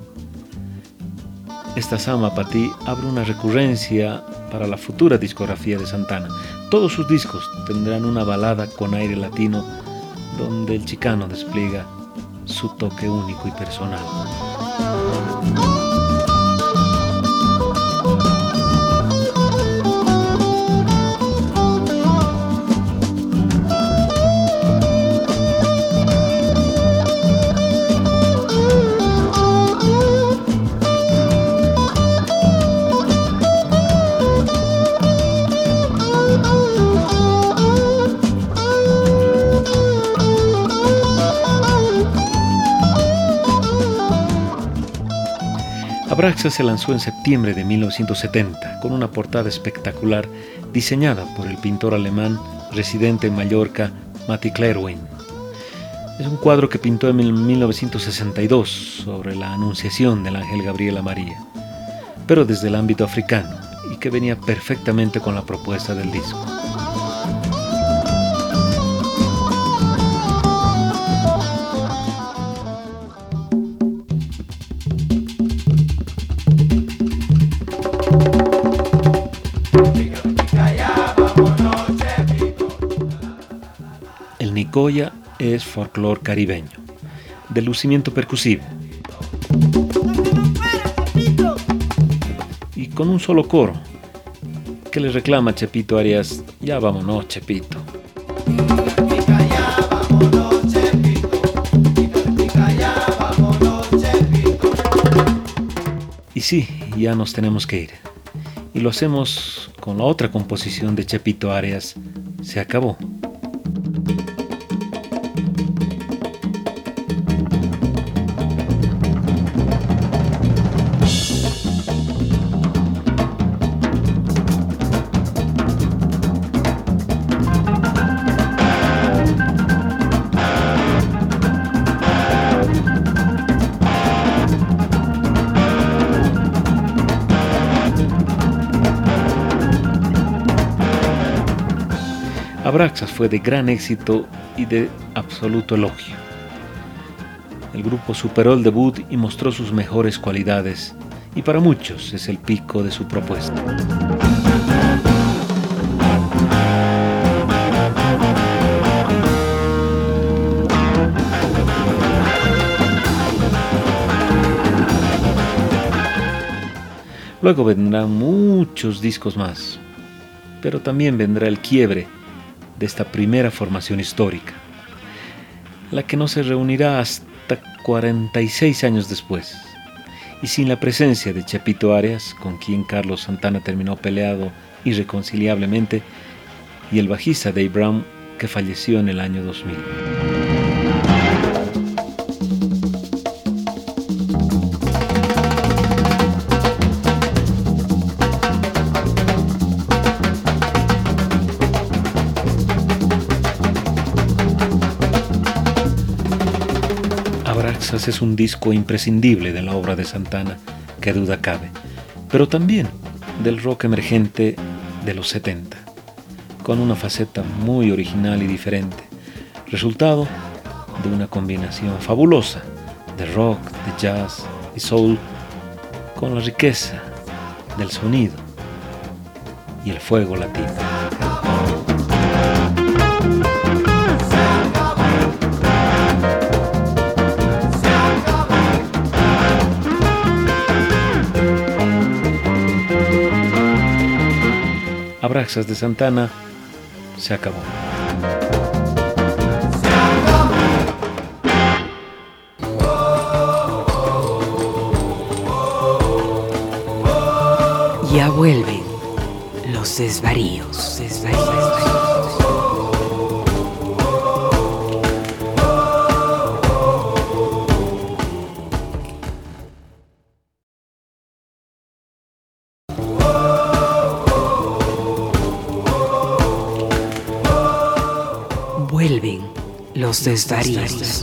Esta Samba Pa' Ti abre una recurrencia para la futura discografía de Santana. Todos sus discos tendrán una balada con aire latino donde el chicano despliega su toque único y personal. Abraxas se lanzó en septiembre de 1970 con una portada espectacular diseñada por el pintor alemán residente en Mallorca, Matti Klerwein. Es un cuadro que pintó en 1962 sobre la anunciación del ángel Gabriel a María, pero desde el ámbito africano y que venía perfectamente con la propuesta del disco. El Nicoya es folclore caribeño, de lucimiento percusivo y con un solo coro que le reclama a Chepito Arias: ya vámonos, Chepito. Y sí, ya nos tenemos que ir. Y lo hacemos con la otra composición de Chepito Arias, Se acabó. Abraxas fue de gran éxito y de absoluto elogio. El grupo superó el debut y mostró sus mejores cualidades, y para muchos es el pico de su propuesta. Luego vendrán muchos discos más, pero también vendrá el quiebre de esta primera formación histórica, la que no se reunirá hasta 46 años después, y sin la presencia de Chepito Arias, con quien Carlos Santana terminó peleado irreconciliablemente, y el bajista Dave Brown, que falleció en el año 2000. Abraxas es un disco imprescindible de la obra de Santana, que duda cabe, pero también del rock emergente de los 70, con una faceta muy original y diferente, resultado de una combinación fabulosa de rock, de jazz y soul, con la riqueza del sonido y el fuego latino. Abraxas de Santana, se acabó. Ya vuelven los desvaríos. Vuelven los desvaríos.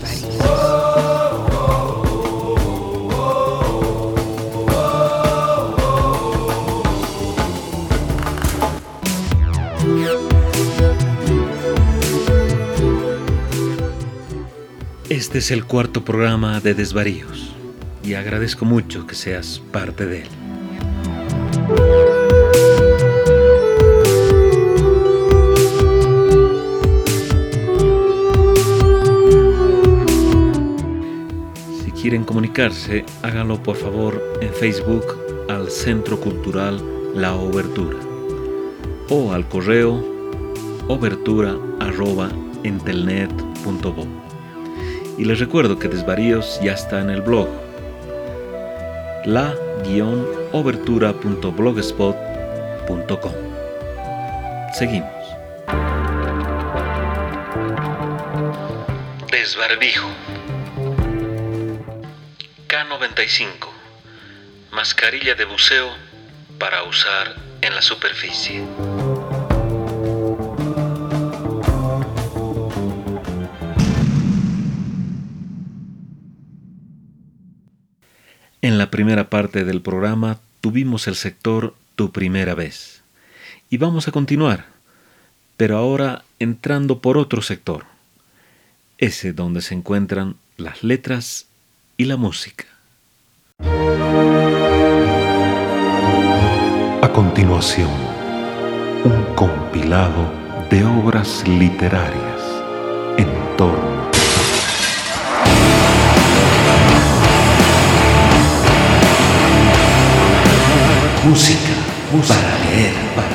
Este es el cuarto programa de Desvaríos y agradezco mucho que seas parte de él. Si quieren comunicarse, háganlo por favor en Facebook al Centro Cultural La Obertura o al correo obertura@entelnet.bo. Y les recuerdo que Desvaríos ya está en el blog la-obertura.blogspot.com. Seguimos. Desbarbijo. K95. Mascarilla de buceo para usar en la superficie. En la primera parte del programa tuvimos el sector Tu Primera Vez. Y vamos a continuar, pero ahora entrando por otro sector, ese donde se encuentran las letras y la música. A continuación, un compilado de obras literarias en torno música para leer,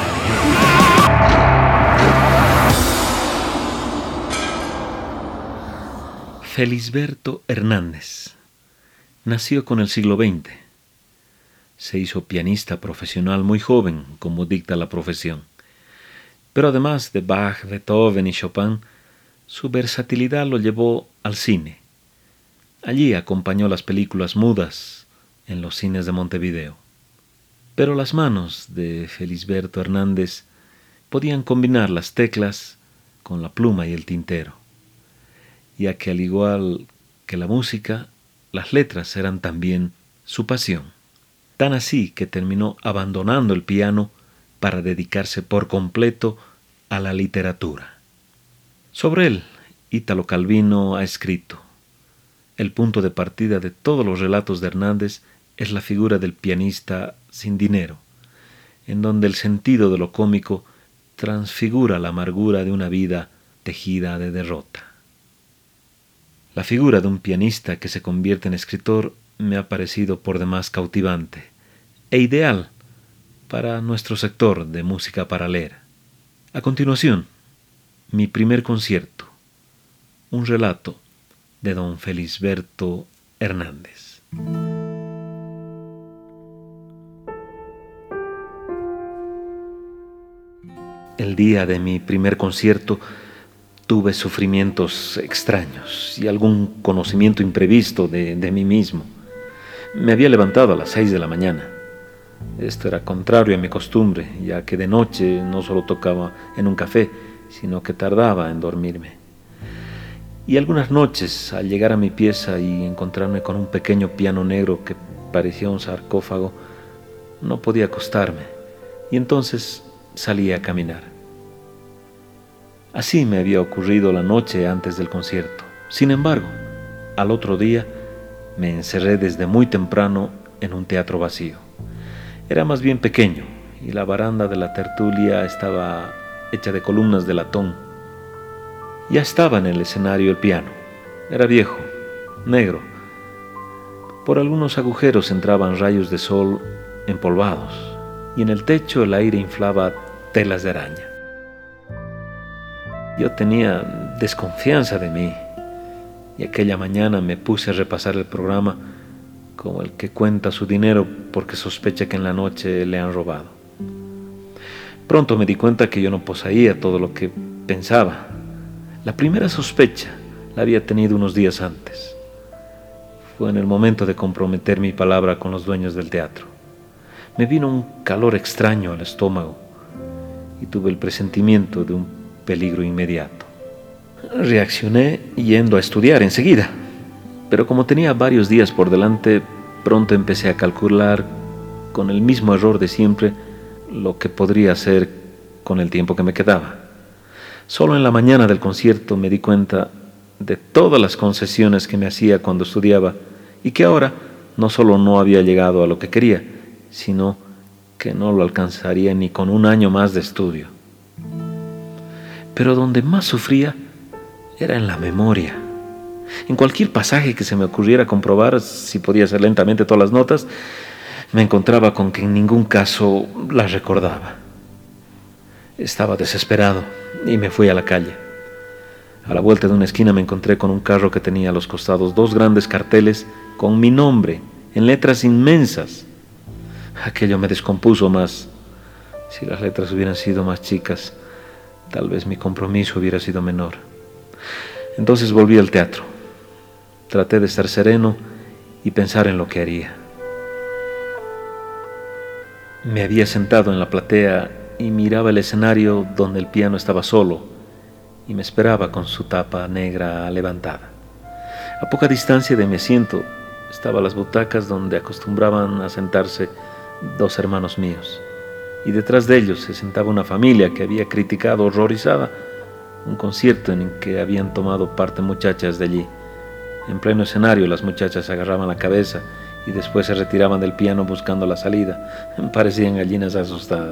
Felisberto Hernández nació con el siglo XX. Se hizo pianista profesional muy joven, como dicta la profesión. Pero además de Bach, Beethoven y Chopin, su versatilidad lo llevó al cine. Allí acompañó las películas mudas en los cines de Montevideo. Pero las manos de Felisberto Hernández podían combinar las teclas con la pluma y el tintero, ya que al igual que la música, las letras eran también su pasión. Tan así que terminó abandonando el piano para dedicarse por completo a la literatura. Sobre él, Ítalo Calvino ha escrito: el punto de partida de todos los relatos de Hernández es la figura del pianista sin dinero, en donde el sentido de lo cómico transfigura la amargura de una vida tejida de derrota. La figura de un pianista que se convierte en escritor me ha parecido por demás cautivante e ideal para nuestro sector de música para leer. A continuación, mi primer concierto, un relato de don Felisberto Hernández. El día de mi primer concierto tuve sufrimientos extraños y algún conocimiento imprevisto de mí mismo. Me había levantado a las 6 de la mañana. Esto era contrario a mi costumbre, ya que de noche no solo tocaba en un café, sino que tardaba en dormirme. Y algunas noches, al llegar a mi pieza y encontrarme con un pequeño piano negro que parecía un sarcófago, no podía acostarme, y entonces salí a caminar. Así me había ocurrido la noche antes del concierto. Sin embargo, al otro día me encerré desde muy temprano en un teatro vacío. Era más bien pequeño y la baranda de la tertulia estaba hecha de columnas de latón. Ya estaba en el escenario el piano. Era viejo, negro. Por algunos agujeros entraban rayos de sol empolvados y en el techo el aire inflaba telas de araña. Yo tenía desconfianza de mí y aquella mañana me puse a repasar el programa como el que cuenta su dinero porque sospecha que en la noche le han robado. Pronto me di cuenta que yo no poseía todo lo que pensaba. La primera sospecha la había tenido unos días antes. Fue en el momento de comprometer mi palabra con los dueños del teatro. Me vino un calor extraño al estómago y tuve el presentimiento de un peligro inmediato. Reaccioné yendo a estudiar enseguida, pero como tenía varios días por delante, pronto empecé a calcular con el mismo error de siempre lo que podría hacer con el tiempo que me quedaba. Solo en la mañana del concierto me di cuenta de todas las concesiones que me hacía cuando estudiaba y que ahora no solo no había llegado a lo que quería, sino que no lo alcanzaría ni con un año más de estudio. Pero donde más sufría era en la memoria. En cualquier pasaje que se me ocurriera comprobar si podía hacer lentamente todas las notas, me encontraba con que en ningún caso las recordaba. Estaba desesperado y me fui a la calle. A la vuelta de una esquina me encontré con un carro que tenía a los costados 2 grandes carteles con mi nombre en letras inmensas. Aquello me descompuso más. Si las letras hubieran sido más chicas, tal vez mi compromiso hubiera sido menor. Entonces volví al teatro. Traté de estar sereno y pensar en lo que haría. Me había sentado en la platea y miraba el escenario donde el piano estaba solo y me esperaba con su tapa negra levantada. A poca distancia de mi asiento estaban las butacas donde acostumbraban a sentarse 2 hermanos míos, y detrás de ellos se sentaba una familia que había criticado horrorizada un concierto en el que habían tomado parte muchachas de allí. En pleno escenario las muchachas agarraban la cabeza y después se retiraban del piano buscando la salida. Parecían gallinas asustadas.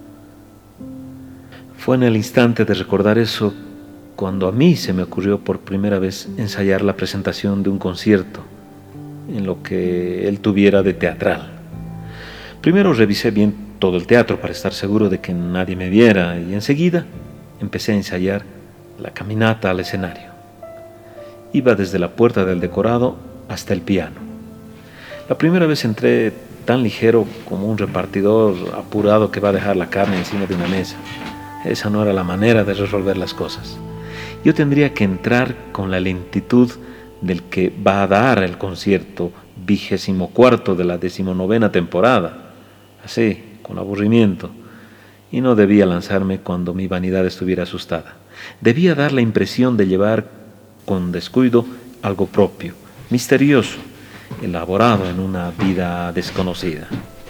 Fue en el instante de recordar eso cuando a mí se me ocurrió por primera vez ensayar la presentación de un concierto en lo que él tuviera de teatral. Primero revisé bien todo el teatro para estar seguro de que nadie me viera y enseguida empecé a ensayar la caminata al escenario. Iba desde la puerta del decorado hasta el piano. La primera vez entré tan ligero como un repartidor apurado que va a dejar la carne encima de una mesa. Esa no era la manera de resolver las cosas. Yo tendría que entrar con la lentitud del que va a dar el concierto 24º de la 19ª temporada, así, con aburrimiento, y no debía lanzarme cuando mi vanidad estuviera asustada. Debía dar la impresión de llevar con descuido algo propio, misterioso, elaborado en una vida desconocida.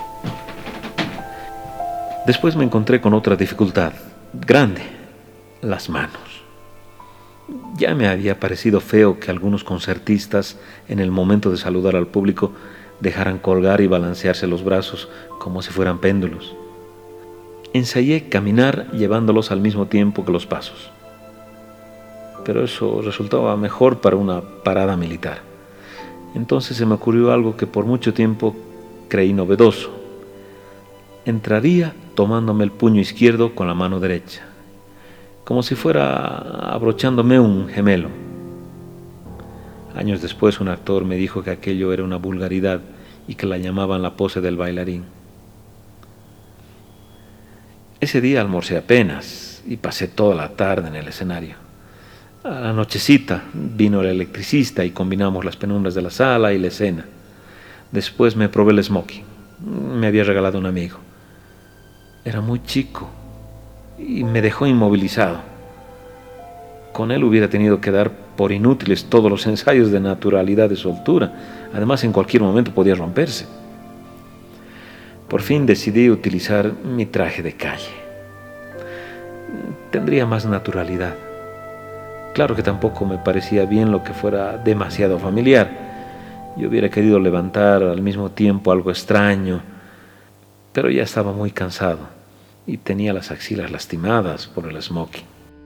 Después me encontré con otra dificultad, grande, las manos. Ya me había parecido feo que algunos concertistas, en el momento de saludar al público, dejaran colgar y balancearse los brazos como si fueran péndulos. Ensayé caminar llevándolos al mismo tiempo que los pasos, pero eso resultaba mejor para una parada militar. Entonces se me ocurrió algo que por mucho tiempo creí novedoso. Entraría tomándome el puño izquierdo con la mano derecha, como si fuera abrochándome un gemelo. Años después un actor me dijo que aquello era una vulgaridad y que la llamaban la pose del bailarín. Ese día almorcé apenas y pasé toda la tarde en el escenario. A la nochecita vino el electricista y combinamos las penumbras de la sala y la escena. Después me probé el smoking. Me había regalado un amigo. Era muy chico y me dejó inmovilizado. Con él hubiera tenido que dar por inútiles todos los ensayos de naturalidad y soltura. Además, en cualquier momento podía romperse. Por fin decidí utilizar mi traje de calle. Tendría más naturalidad. Claro que tampoco me parecía bien lo que fuera demasiado familiar. Yo hubiera querido levantar al mismo tiempo algo extraño, pero ya estaba muy cansado y tenía las axilas lastimadas por el smoking.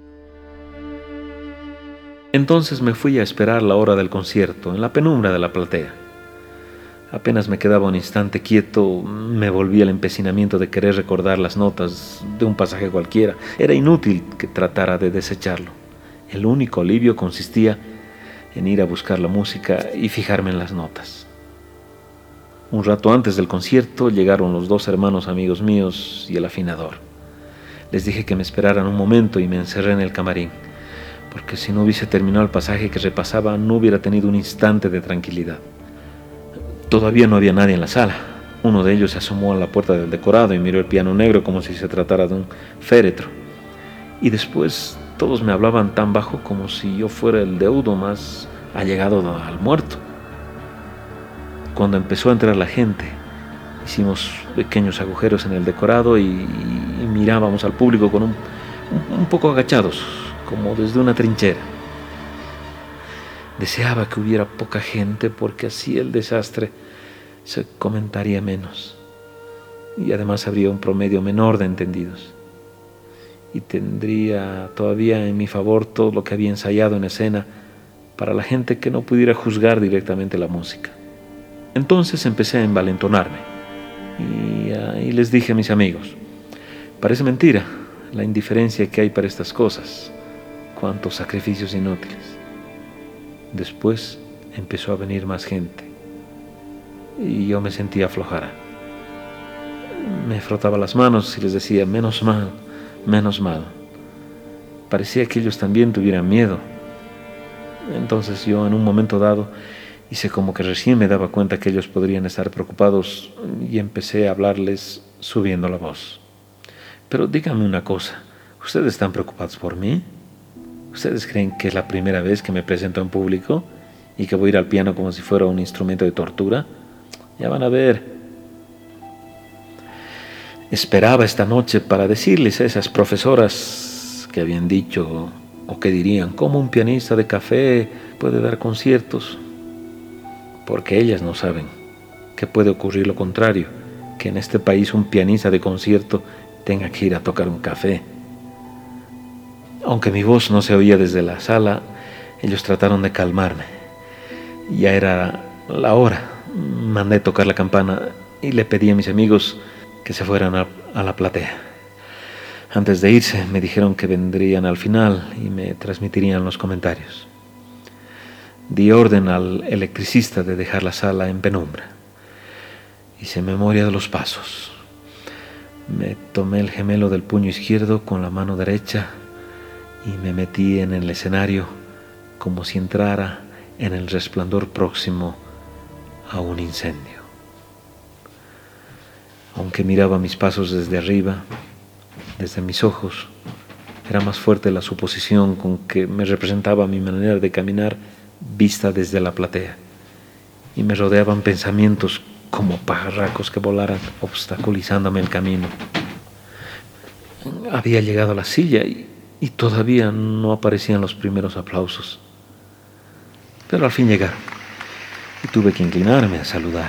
Entonces me fui a esperar la hora del concierto en la penumbra de la platea. Apenas me quedaba un instante quieto, me volví al empecinamiento de querer recordar las notas de un pasaje cualquiera. Era inútil que tratara de desecharlo. El único alivio consistía en ir a buscar la música y fijarme en las notas. Un rato antes del concierto llegaron los 2 hermanos amigos míos y el afinador. Les dije que me esperaran un momento y me encerré en el camarín, porque si no hubiese terminado el pasaje que repasaba no hubiera tenido un instante de tranquilidad. Todavía no había nadie en la sala. Uno de ellos se asomó a la puerta del decorado y miró el piano negro como si se tratara de un féretro. Y después todos me hablaban tan bajo como si yo fuera el deudo más allegado al muerto. Cuando empezó a entrar la gente, hicimos pequeños agujeros en el decorado y mirábamos al público con un poco agachados, como desde una trinchera. Deseaba que hubiera poca gente porque así el desastre se comentaría menos y además habría un promedio menor de entendidos. Y tendría todavía en mi favor todo lo que había ensayado en escena para la gente que no pudiera juzgar directamente la música. Entonces empecé a envalentonarme y les dije a mis amigos: parece mentira la indiferencia que hay para estas cosas, cuántos sacrificios inútiles. Después empezó a venir más gente y yo me sentía aflojara. Me frotaba las manos y les decía: menos mal, menos mal. Parecía que ellos también tuvieran miedo. Entonces yo, en un momento dado, hice como que recién me daba cuenta que ellos podrían estar preocupados y empecé a hablarles subiendo la voz. Pero díganme una cosa, ¿ustedes están preocupados por mí? ¿Ustedes creen que es la primera vez que me presento en público y que voy a ir al piano como si fuera un instrumento de tortura? Ya van a ver. Esperaba esta noche para decirles a esas profesoras que habían dicho o que dirían cómo un pianista de café puede dar conciertos, porque ellas no saben que puede ocurrir lo contrario, que en este país un pianista de concierto tenga que ir a tocar un café. Aunque mi voz no se oía desde la sala, ellos trataron de calmarme. Ya era la hora. Mandé tocar la campana y le pedí a mis amigos que se fueran a la platea. Antes de irse me dijeron que vendrían al final y me transmitirían los comentarios. Di orden al electricista de dejar la sala en penumbra. Hice memoria de los pasos. Me tomé el gemelo del puño izquierdo con la mano derecha y me metí en el escenario como si entrara en el resplandor próximo a un incendio. Aunque miraba mis pasos desde arriba, desde mis ojos, era más fuerte la suposición con que me representaba mi manera de caminar vista desde la platea, y me rodeaban pensamientos como pajarracos que volaran obstaculizándome el camino. Había llegado a la silla y todavía no aparecían los primeros aplausos, pero al fin llegaron y tuve que inclinarme a saludar.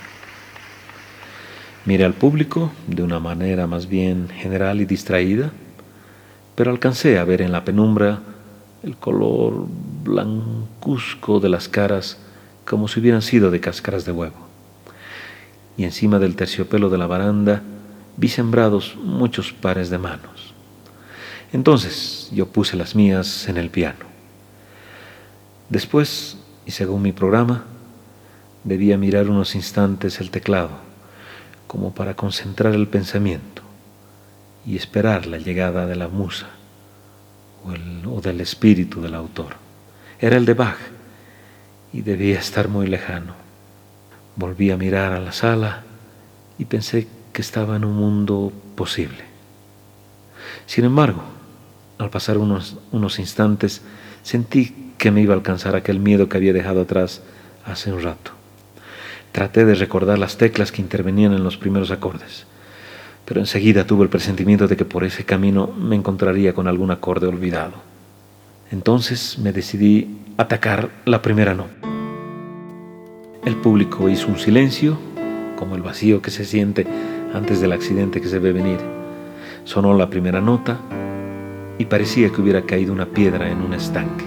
Miré al público de una manera más bien general y distraída, pero alcancé a ver en la penumbra el color blancuzco de las caras como si hubieran sido de cáscaras de huevo. Y encima del terciopelo de la baranda vi sembrados muchos pares de manos. Entonces yo puse las mías en el piano. Después, y según mi programa, debía mirar unos instantes el teclado, como para concentrar el pensamiento y esperar la llegada de la musa o del espíritu del autor. Era el de Bach y debía estar muy lejano. Volví a mirar a la sala y pensé que estaba en un mundo posible. Sin embargo, al pasar unos instantes, sentí que me iba a alcanzar aquel miedo que había dejado atrás hace un rato. Traté de recordar las teclas que intervenían en los primeros acordes, pero enseguida tuve el presentimiento de que por ese camino me encontraría con algún acorde olvidado. Entonces me decidí a atacar la primera nota. El público hizo un silencio, como el vacío que se siente antes del accidente que se ve venir. Sonó la primera nota y parecía que hubiera caído una piedra en un estanque.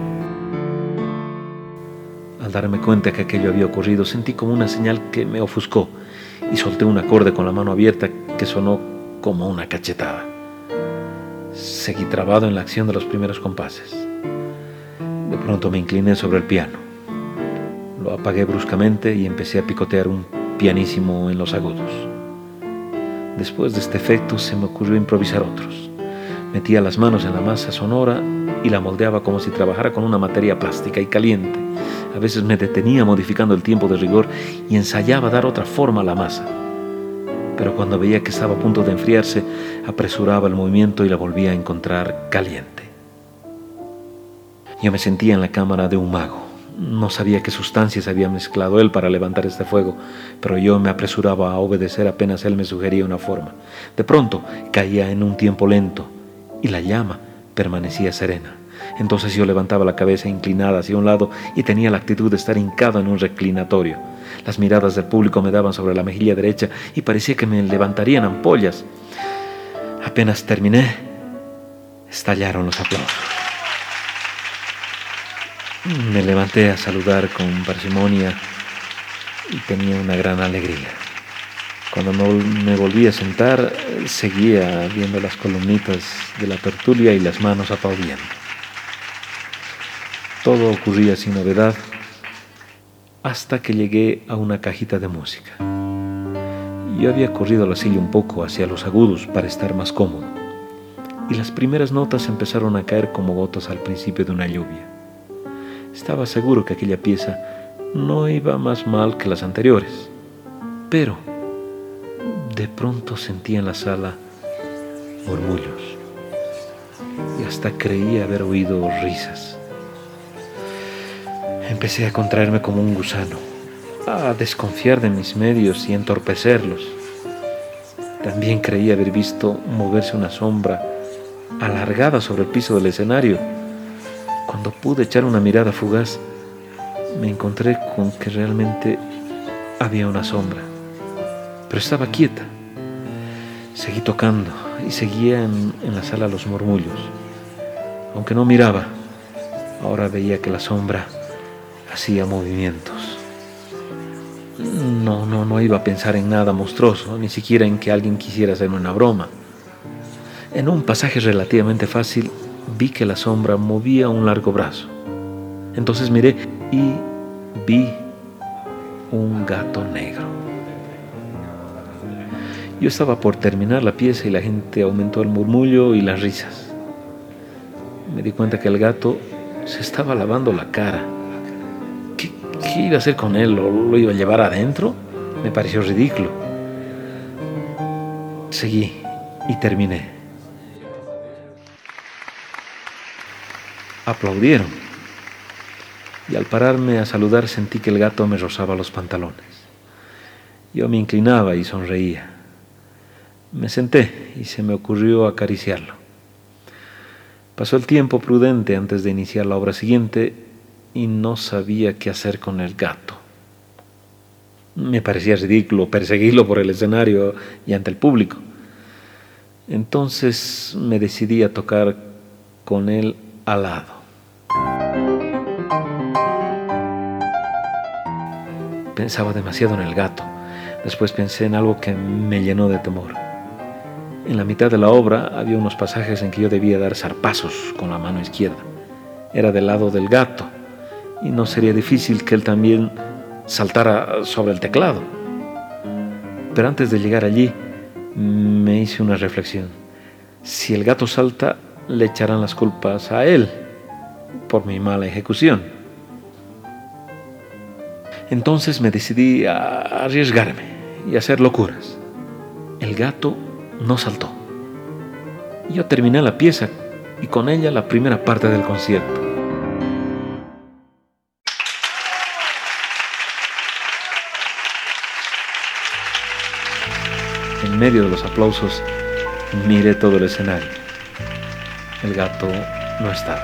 Al darme cuenta que aquello había ocurrido, sentí como una señal que me ofuscó y solté un acorde con la mano abierta que sonó como una cachetada. Seguí trabado en la acción de los primeros compases. De pronto me incliné sobre el piano. Lo apagué bruscamente y empecé a picotear un pianísimo en los agudos. Después de este efecto se me ocurrió improvisar otros. Metía las manos en la masa sonora y la moldeaba como si trabajara con una materia plástica y caliente. A veces me detenía modificando el tiempo de rigor y ensayaba dar otra forma a la masa. Pero cuando veía que estaba a punto de enfriarse, apresuraba el movimiento y la volvía a encontrar caliente. Yo me sentía en la cámara de un mago. No sabía qué sustancias había mezclado él para levantar este fuego, pero yo me apresuraba a obedecer apenas él me sugería una forma. De pronto caía en un tiempo lento y la llama permanecía serena. Entonces yo levantaba la cabeza inclinada hacia un lado y tenía la actitud de estar hincado en un reclinatorio. Las miradas del público me daban sobre la mejilla derecha y parecía que me levantarían ampollas. Apenas terminé, estallaron los aplausos. Me levanté a saludar con parsimonia y tenía una gran alegría. Cuando me volví a sentar, seguía viendo las columnitas de la tertulia y las manos aplaudiendo. Todo ocurría sin novedad hasta que llegué a una cajita de música. Yo había corrido la silla un poco hacia los agudos para estar más cómodo, y las primeras notas empezaron a caer como gotas al principio de una lluvia. Estaba seguro que aquella pieza no iba más mal que las anteriores, pero de pronto sentí en la sala murmullos y hasta creí haber oído risas. Empecé a contraerme como un gusano, a desconfiar de mis medios y entorpecerlos. También creí haber visto moverse una sombra alargada sobre el piso del escenario. Cuando pude echar una mirada fugaz, me encontré con que realmente había una sombra, pero estaba quieta. Seguí tocando y seguía en la sala los murmullos. Aunque no miraba, ahora veía que la sombra hacía movimientos. No iba a pensar en nada monstruoso, ni siquiera en que alguien quisiera hacerme una broma. En un pasaje relativamente fácil, vi que la sombra movía un largo brazo. Entonces miré y vi un gato negro. Yo estaba por terminar la pieza y la gente aumentó el murmullo y las risas. Me di cuenta que el gato se estaba lavando la cara. ¿Qué iba a hacer con él? ¿Lo iba a llevar adentro? Me pareció ridículo. Seguí y terminé. Aplaudieron. Y al pararme a saludar sentí que el gato me rozaba los pantalones. Yo me inclinaba y sonreía. Me senté y se me ocurrió acariciarlo. Pasó el tiempo prudente antes de iniciar la obra siguiente y no sabía qué hacer con el gato. Me parecía ridículo perseguirlo por el escenario y ante el público. Entonces me decidí a tocar con él al lado. Pensaba demasiado en el gato. Después pensé en algo que me llenó de temor. En la mitad de la obra había unos pasajes en que yo debía dar zarpazos con la mano izquierda. Era del lado del gato y no sería difícil que él también saltara sobre el teclado. Pero antes de llegar allí me hice una reflexión. Si el gato salta, le echarán las culpas a él por mi mala ejecución. Entonces me decidí a arriesgarme y a hacer locuras. El gato no saltó. Yo terminé la pieza y con ella la primera parte del concierto. En medio de los aplausos miré todo el escenario. El gato no estaba.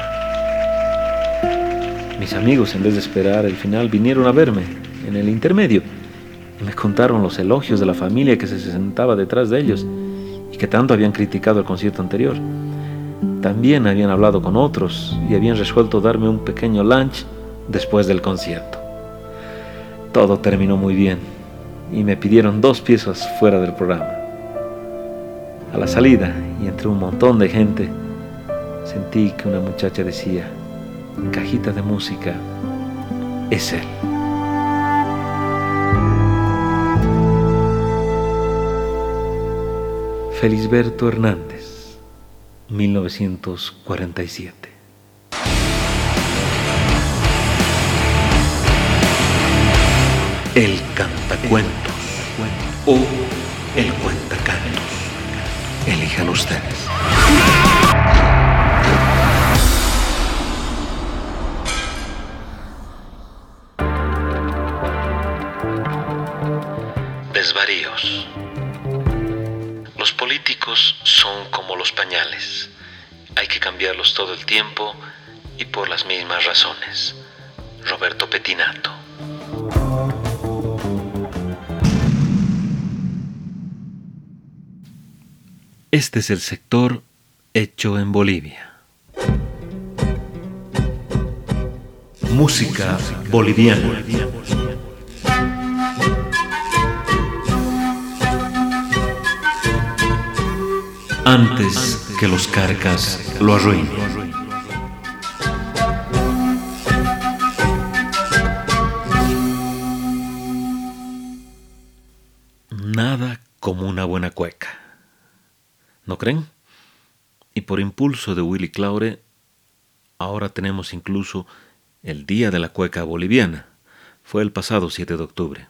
Mis amigos, en vez de esperar el final, vinieron a verme en el intermedio y me contaron los elogios de la familia que se sentaba detrás de ellos y que tanto habían criticado el concierto anterior. También habían hablado con otros y habían resuelto darme un pequeño lunch después del concierto. Todo terminó muy bien y me pidieron 2 piezas fuera del programa. A la salida, y entre un montón de gente, sentí que una muchacha decía: "Cajita de música, es él". Felisberto Hernández, 1947. El cantacuentos o el cuentacantos. Elijan ustedes. Desvaríos. Los políticos son como los pañales. Hay que cambiarlos todo el tiempo y por las mismas razones. Roberto Pettinato. Este es el sector hecho en Bolivia. Música boliviana. Antes que los carcas lo arruinen. Nada como una buena cueca, ¿no creen? Y por impulso de Willy Claure, ahora tenemos incluso el Día de la Cueca Boliviana. Fue el pasado 7 de octubre.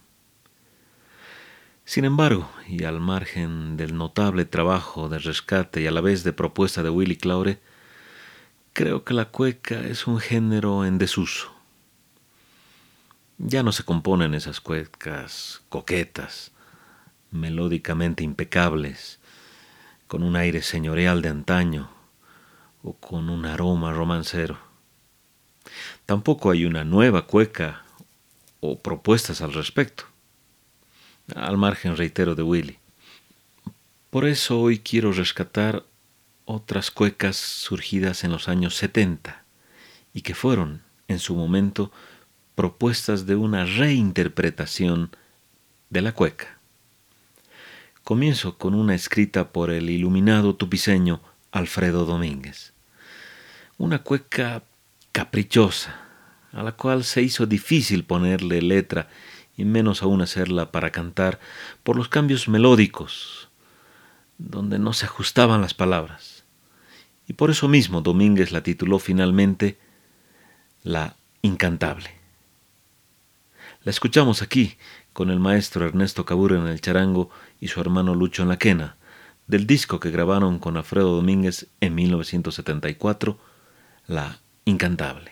Sin embargo, y al margen del notable trabajo de rescate y a la vez de propuesta de Willy Claure, creo que la cueca es un género en desuso. Ya no se componen esas cuecas coquetas, melódicamente impecables, con un aire señorial de antaño o con un aroma romancero. Tampoco hay una nueva cueca o propuestas al respecto, al margen, reitero, de Willy. Por eso hoy quiero rescatar otras cuecas surgidas en los años 70 y que fueron, en su momento, propuestas de una reinterpretación de la cueca. Comienzo con una escrita por el iluminado tupiceño Alfredo Domínguez. Una cueca caprichosa, a la cual se hizo difícil ponerle letra y menos aún hacerla para cantar por los cambios melódicos, donde no se ajustaban las palabras. Y por eso mismo Domínguez la tituló finalmente La Incantable. La escuchamos aquí con el maestro Ernesto Cabura en el charango y su hermano Lucho en la quena, del disco que grabaron con Alfredo Domínguez en 1974, La Incantable.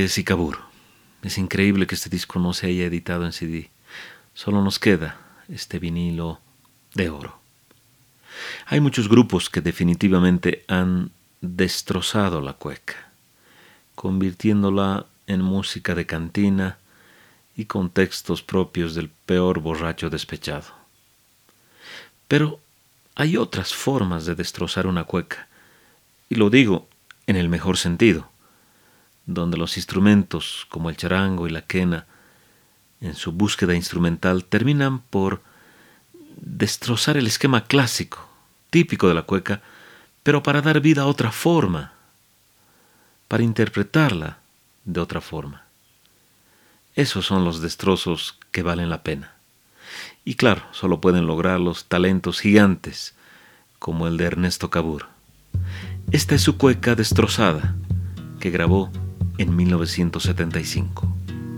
Desi Cabur. Es increíble que este disco no se haya editado en CD. Solo nos queda este vinilo de oro. Hay muchos grupos que definitivamente han destrozado la cueca, convirtiéndola en música de cantina y con textos propios del peor borracho despechado. Pero hay otras formas de destrozar una cueca, y lo digo en el mejor sentido, donde los instrumentos como el charango y la quena, en su búsqueda instrumental, terminan por destrozar el esquema clásico, típico de la cueca, pero para dar vida a otra forma, para interpretarla de otra forma. Esos son los destrozos que valen la pena. Y claro, solo pueden lograrlos talentos gigantes como el de Ernesto Cabur. Esta es su cueca destrozada, que grabó en 1975.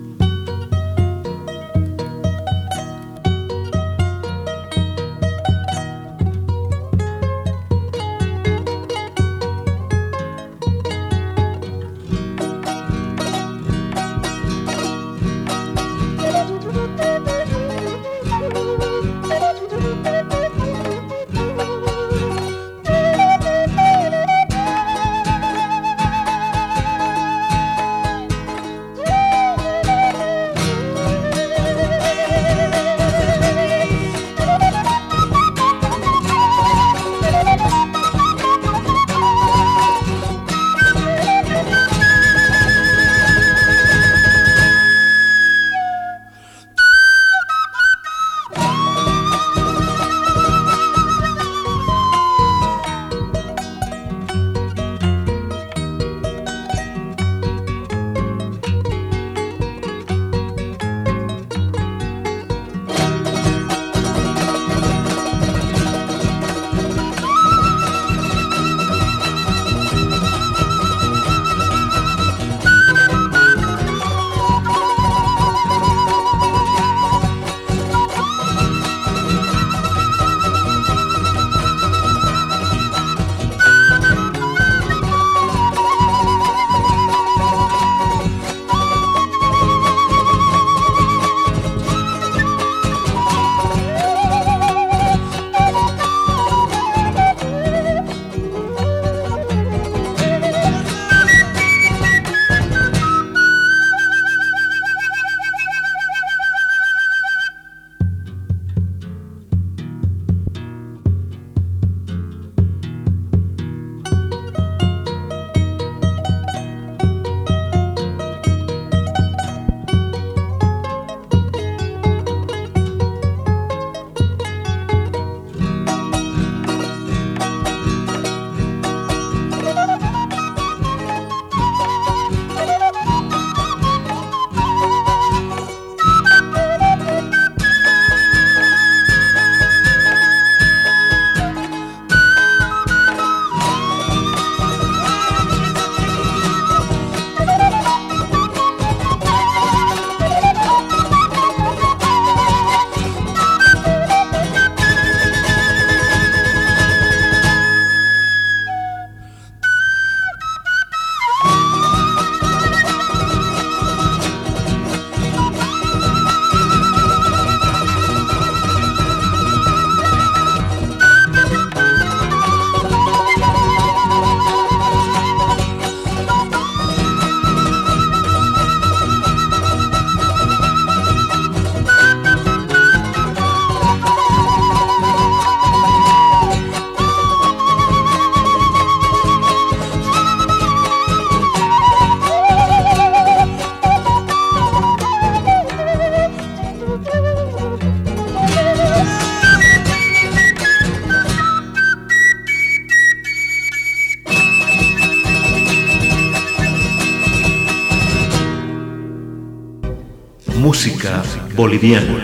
Música boliviana.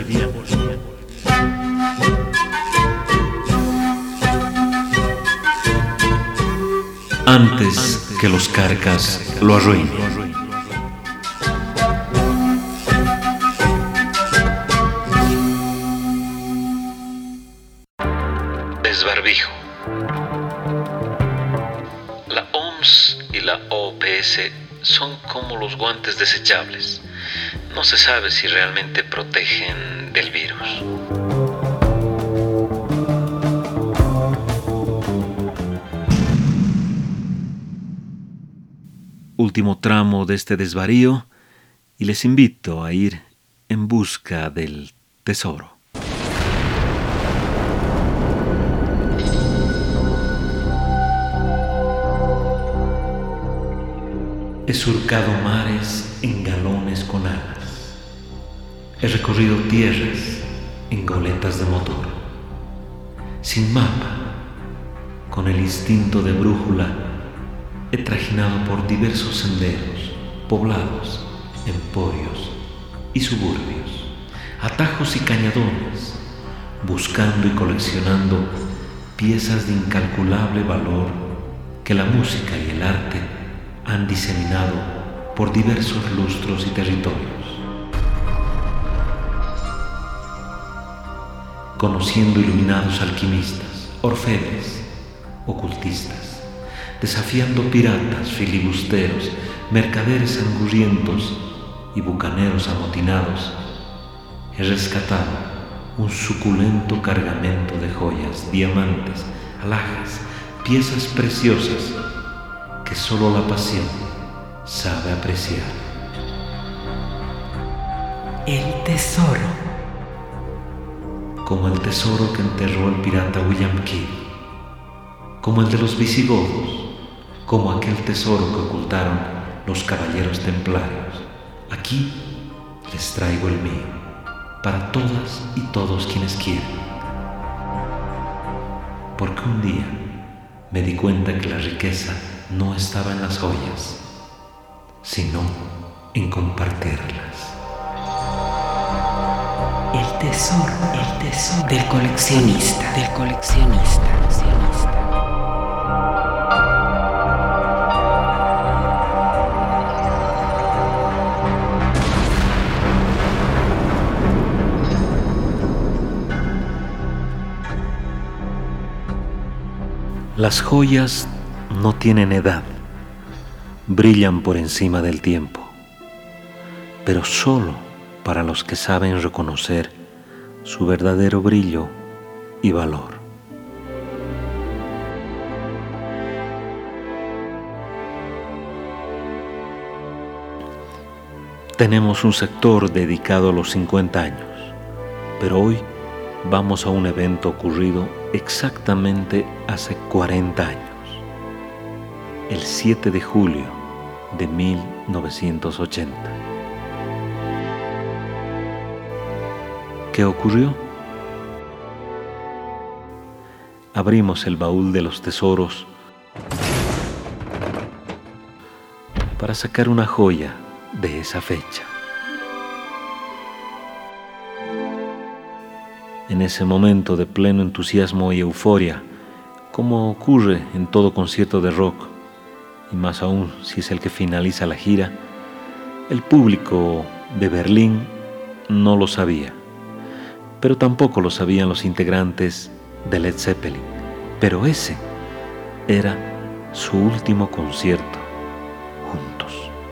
Antes que los carcas lo arruinen. Desbarbijo. La OMS y la OPS son como los guantes desechables. No se sabe si realmente protegen del virus. Último tramo de este desvarío y les invito a ir en busca del tesoro. He surcado mares en galones con alas. He recorrido tierras en goletas de motor. Sin mapa, con el instinto de brújula, he trajinado por diversos senderos, poblados, emporios y suburbios, atajos y cañadones, buscando y coleccionando piezas de incalculable valor que la música y el arte han diseminado por diversos lustros y territorios. Conociendo iluminados alquimistas, orfebres, ocultistas, desafiando piratas, filibusteros, mercaderes angurrientos y bucaneros amotinados, he rescatado un suculento cargamento de joyas, diamantes, alhajas, piezas preciosas que solo la pasión sabe apreciar. El tesoro. Como el tesoro que enterró el pirata William Kidd, como el de los visigodos, como aquel tesoro que ocultaron los caballeros templarios. Aquí les traigo el mío, para todas y todos quienes quieren. Porque un día me di cuenta que la riqueza no estaba en las joyas, sino en compartirlas. El tesoro del coleccionista, Las joyas no tienen edad, brillan por encima del tiempo, pero solo para los que saben reconocer su verdadero brillo y valor. Tenemos un sector dedicado a los 50 años, pero hoy vamos a un evento ocurrido exactamente hace 40 años, el 7 de julio de 1980. ¿Qué ocurrió? Abrimos el baúl de los tesoros para sacar una joya de esa fecha. En ese momento de pleno entusiasmo y euforia, como ocurre en todo concierto de rock, y más aún si es el que finaliza la gira, el público de Berlín no lo sabía, pero tampoco lo sabían los integrantes de Led Zeppelin, pero ese era su último concierto juntos.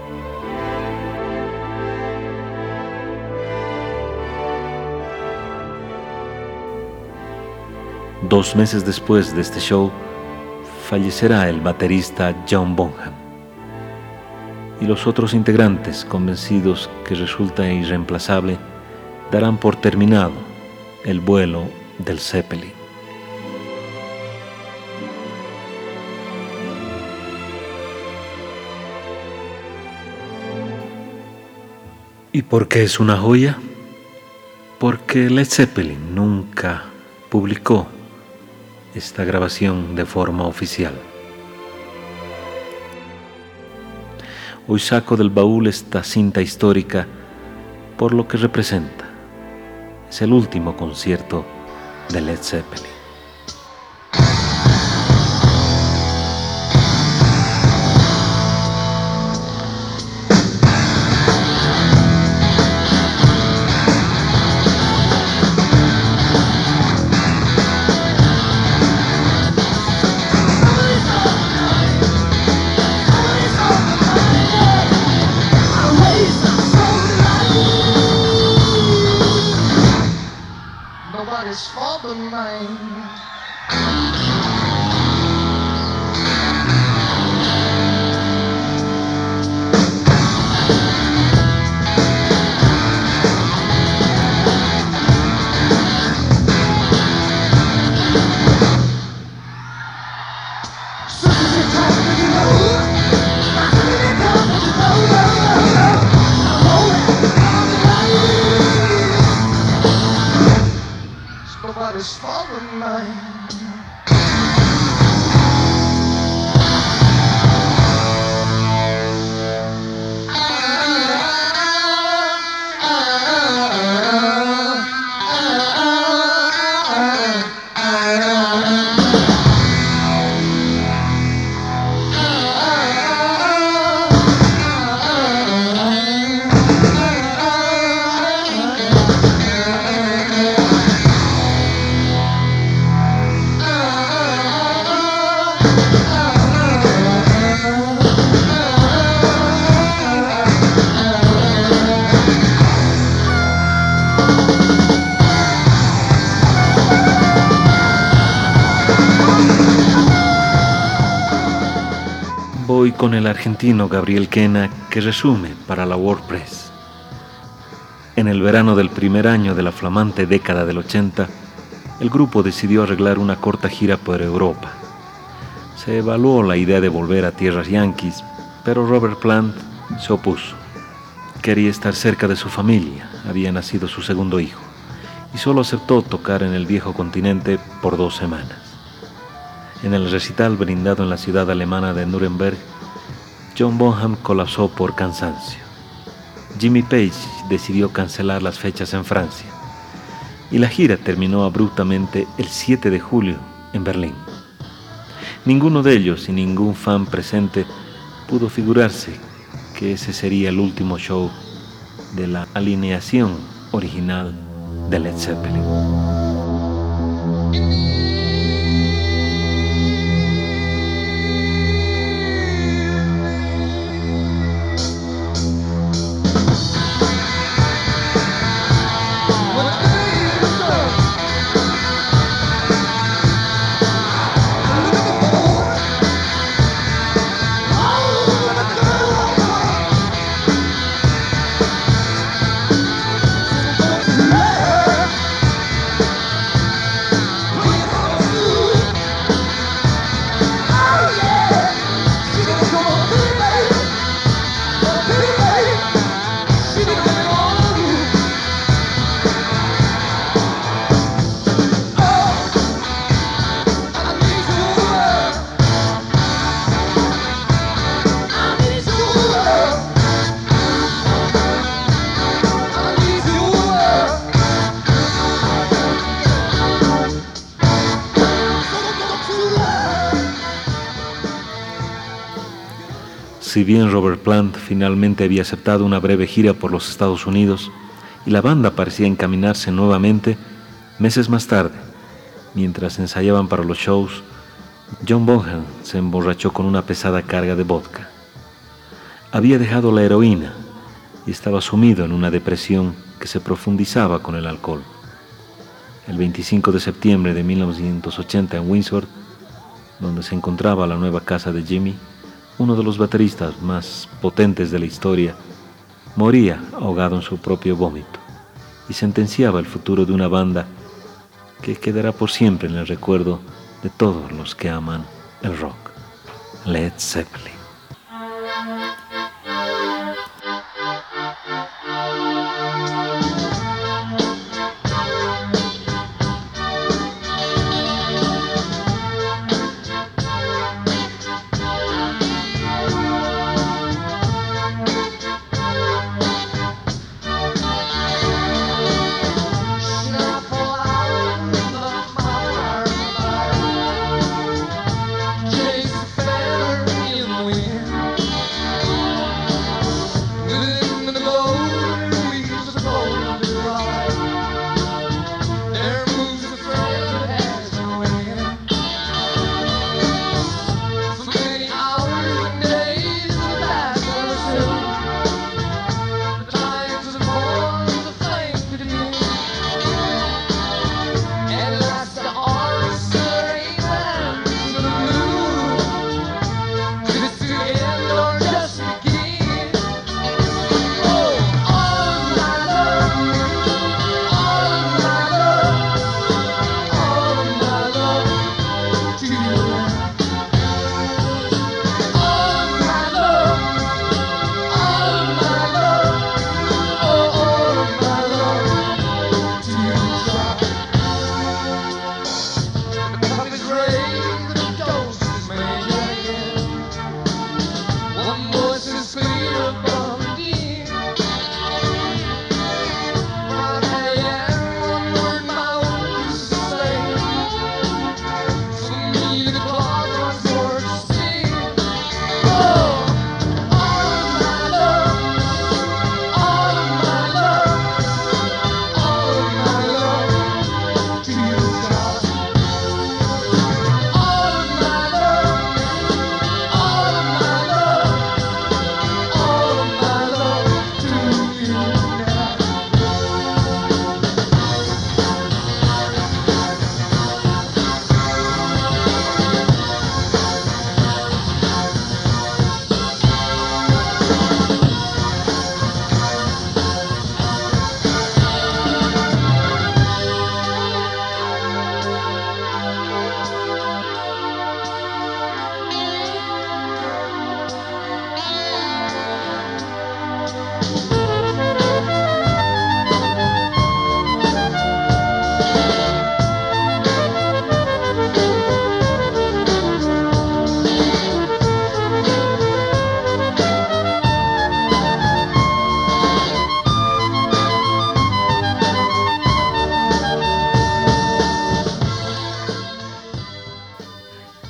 Dos meses después de este show, fallecerá el baterista John Bonham, y los otros integrantes, convencidos que resulta irreemplazable, darán por terminado el vuelo del Zeppelin. ¿Y por qué es una joya? Porque Led Zeppelin nunca publicó esta grabación de forma oficial. Hoy saco del baúl esta cinta histórica por lo que representa. Es el último concierto de Led Zeppelin. Somebody's fault but mine. Somebody's fault but mine. Voy con el argentino Gabriel Quena, que resume para la WordPress. En el verano del primer año de la flamante década del 80, el grupo decidió arreglar una corta gira por Europa. Se evaluó la idea de volver a tierras yanquis, pero Robert Plant se opuso. Quería estar cerca de su familia, había nacido su segundo hijo, y solo aceptó tocar en el viejo continente por 2 semanas. En el recital brindado en la ciudad alemana de Nuremberg, John Bonham colapsó por cansancio. Jimmy Page decidió cancelar las fechas en Francia, y la gira terminó abruptamente el 7 de julio en Berlín. Ninguno de ellos y ningún fan presente pudo figurarse que ese sería el último show de la alineación original de Led Zeppelin. Si bien Robert Plant finalmente había aceptado una breve gira por los Estados Unidos y la banda parecía encaminarse nuevamente, meses más tarde, mientras ensayaban para los shows, John Bonham se emborrachó con una pesada carga de vodka. Había dejado la heroína y estaba sumido en una depresión que se profundizaba con el alcohol. El 25 de septiembre de 1980 en Windsor, donde se encontraba la nueva casa de Jimmy, uno de los bateristas más potentes de la historia, moría ahogado en su propio vómito y sentenciaba el futuro de una banda que quedará por siempre en el recuerdo de todos los que aman el rock. Led Zeppelin. Chase the feather in the wind.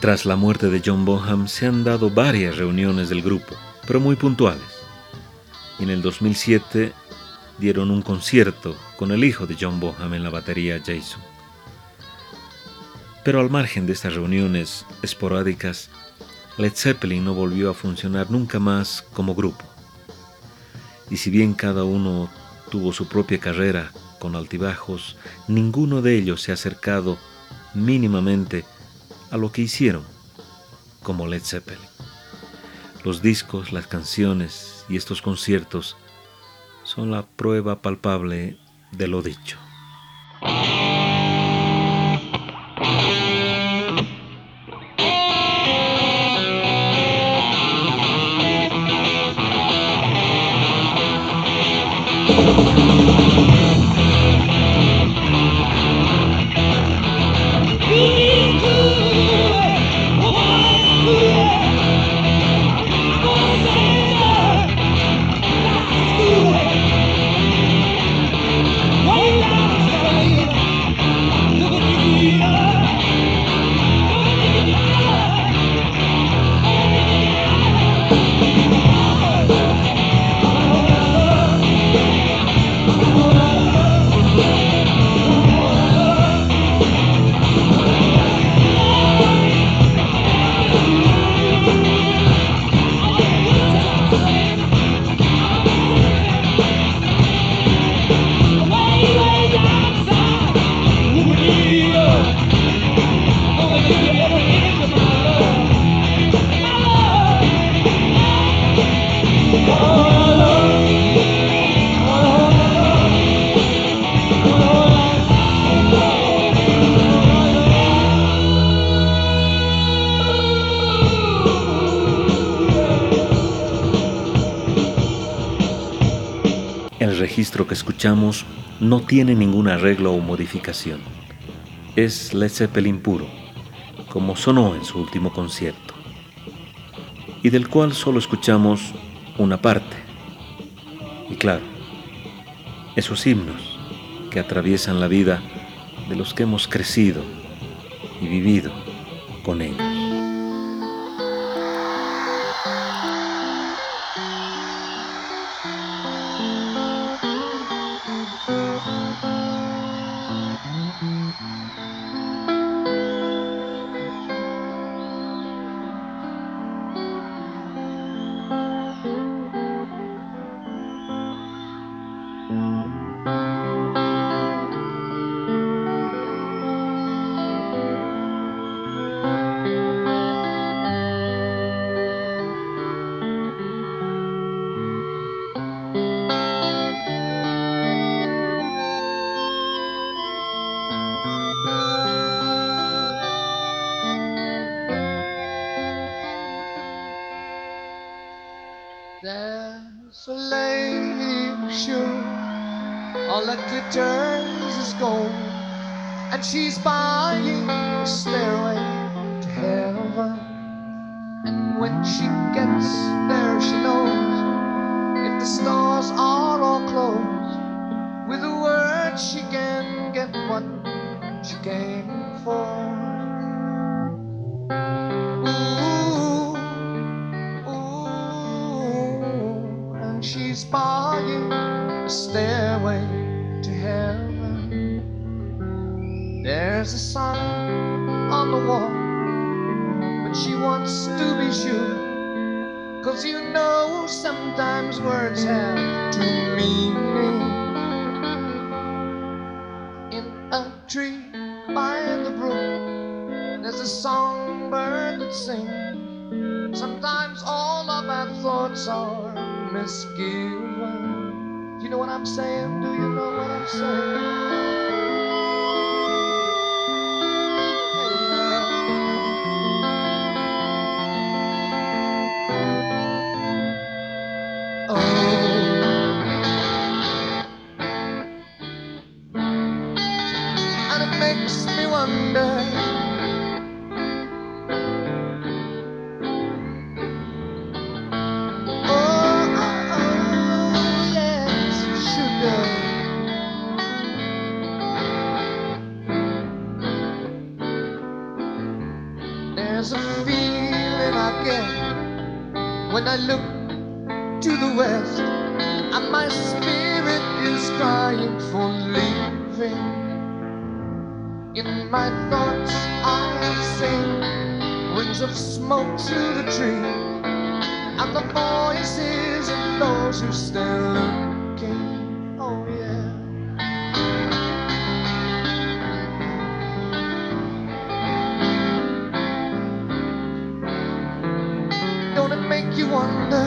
Tras la muerte de John Bonham se han dado varias reuniones del grupo, pero muy puntuales. Y en el 2007 dieron un concierto con el hijo de John Bonham en la batería, Jason. Pero al margen de estas reuniones esporádicas, Led Zeppelin no volvió a funcionar nunca más como grupo. Y si bien cada uno tuvo su propia carrera con altibajos, ninguno de ellos se ha acercado mínimamente a lo que hicieron como Led Zeppelin. Los discos, las canciones y estos conciertos son la prueba palpable de lo dicho. El registro que escuchamos no tiene ningún arreglo o modificación. Es Led Zeppelin puro, como sonó en su último concierto, y del cual solo escuchamos una parte. Y claro, esos himnos que atraviesan la vida de los que hemos crecido y vivido con ellos. There's a lady, sure, all that glitters is gold, and she's buying a stairway to heaven. And when she gets there, she knows if the stars are all closed, with a word she can get what she came for. She's buying a stairway to heaven. There's a sign on the wall, but she wants to be sure, 'cause you know sometimes words have two meanings. In a tree by the brook, there's a songbird that sings. Sometimes all of our thoughts are misgiven. Do you know what I'm saying? Do you know what I'm saying? Makes me wonder, yes, sugar. There's a feeling I get when I look to the west, and my spirit is crying for leaving. In my thoughts I have seen rings of smoke through the tree, and the voices of those who stand looking. Oh yeah. Don't it make you wonder?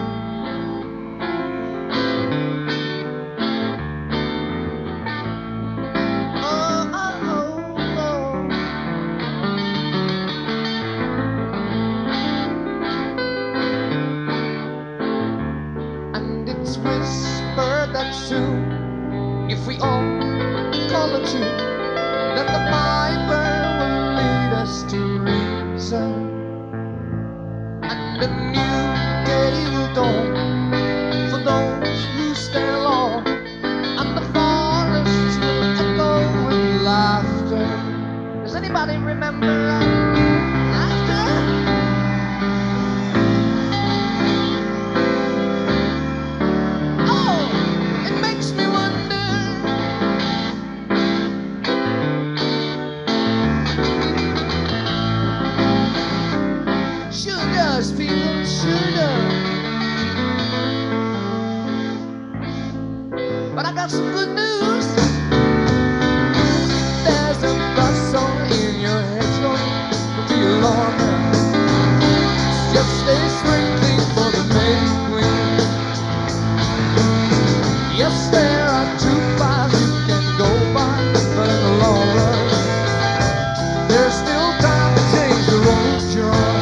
If we all call it true, then the Bible will lead us to reason, and a new day will dawn for those who stay long, and the forests will echo with laughter. Does anybody remember laughter? Oh, it makes me wonder. People should have. But I got some good news. There's a bustle in your head, don't feel longer. Just a spring thing for the May Queen. Yes, there are 2 paths you can go by, but in the long run, there's still time to change the road you're on.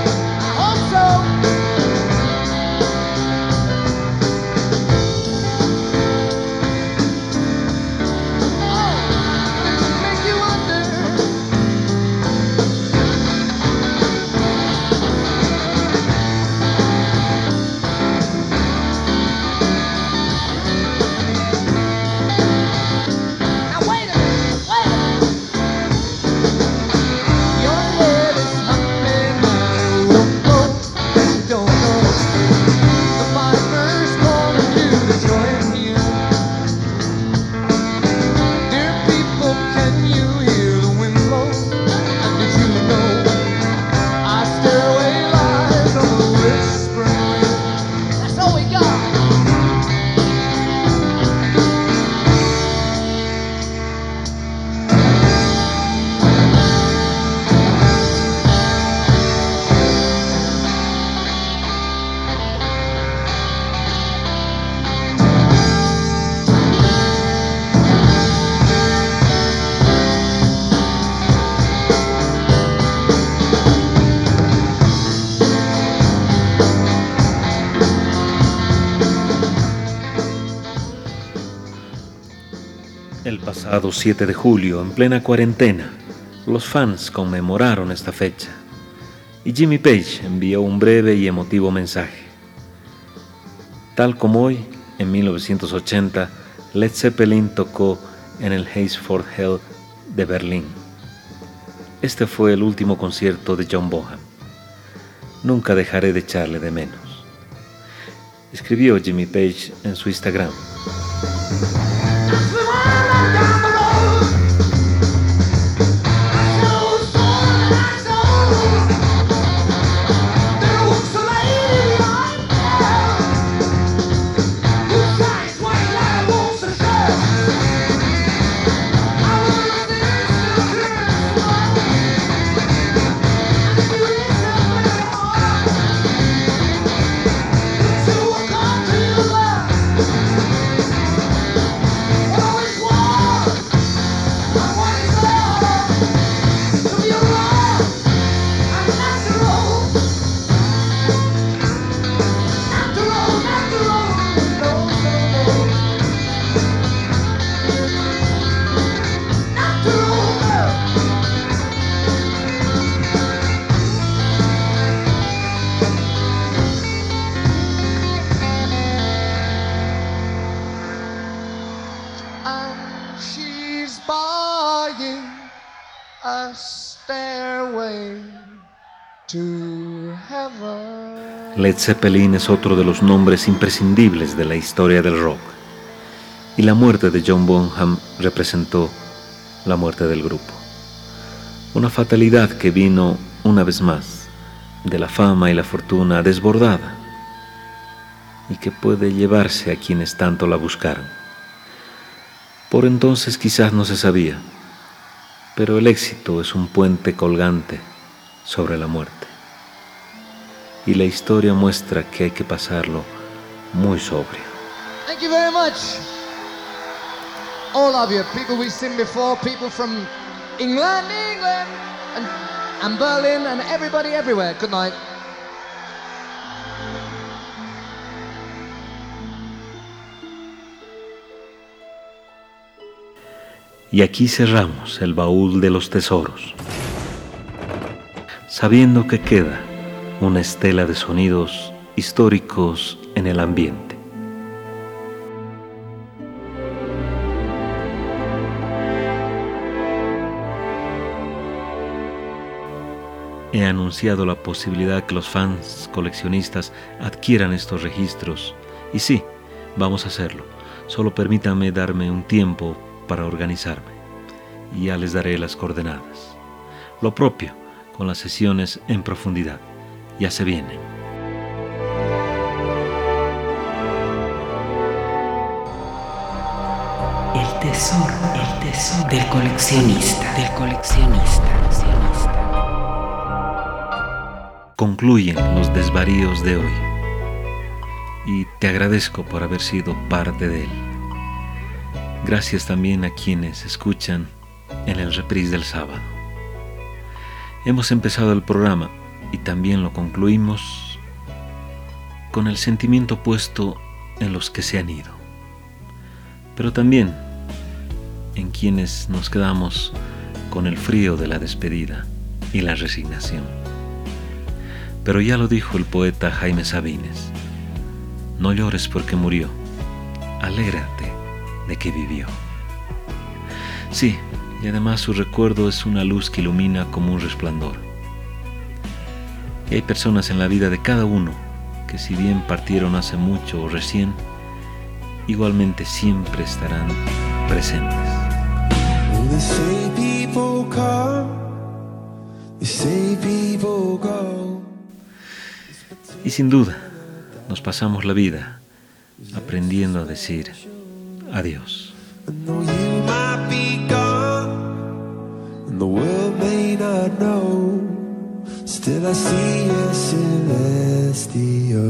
El pasado 7 de julio, en plena cuarentena, los fans conmemoraron esta fecha y Jimmy Page envió un breve y emotivo mensaje. Tal como hoy, en 1980, Led Zeppelin tocó en el Heysford Hall de Berlín. Este fue el último concierto de John Bonham. Nunca dejaré de echarle de menos, escribió Jimmy Page en su Instagram. A stairway Led Zeppelin es otro de los nombres imprescindibles de la historia del rock, y la muerte de John Bonham representó la muerte del grupo. Una fatalidad que vino, una vez más, de la fama y la fortuna desbordada, y que puede llevarse a quienes tanto la buscaron. Por entonces quizás no se sabía, pero el éxito es un puente colgante sobre la muerte, y la historia muestra que hay que pasarlo muy sobrio. Thank you very much, all of you, people we've seen before, people from England, and Berlin, and everybody everywhere. Good night. Y aquí cerramos el baúl de los tesoros, sabiendo que queda una estela de sonidos históricos en el ambiente. He anunciado la posibilidad que los fans coleccionistas adquieran estos registros, y sí, vamos a hacerlo. Solo permítanme darme un tiempo para organizarme, y ya les daré las coordenadas. Lo propio con las sesiones en profundidad. Ya se vienen. El tesoro del coleccionista, Concluyen los desvaríos de hoy, y te agradezco por haber sido parte de él. Gracias también a quienes escuchan en el reprise del sábado. Hemos empezado el programa y también lo concluimos con el sentimiento puesto en los que se han ido, pero también en quienes nos quedamos con el frío de la despedida y la resignación. Pero ya lo dijo el poeta Jaime Sabines: no llores porque murió, alégrate de que vivió. Sí, y además su recuerdo es una luz que ilumina como un resplandor. Y hay personas en la vida de cada uno que, si bien partieron hace mucho o recién, igualmente siempre estarán presentes. They say people come, they say people go. Y sin duda, nos pasamos la vida aprendiendo a decir adiós. And though you might be gone, and the world may not know, still I see you celestial.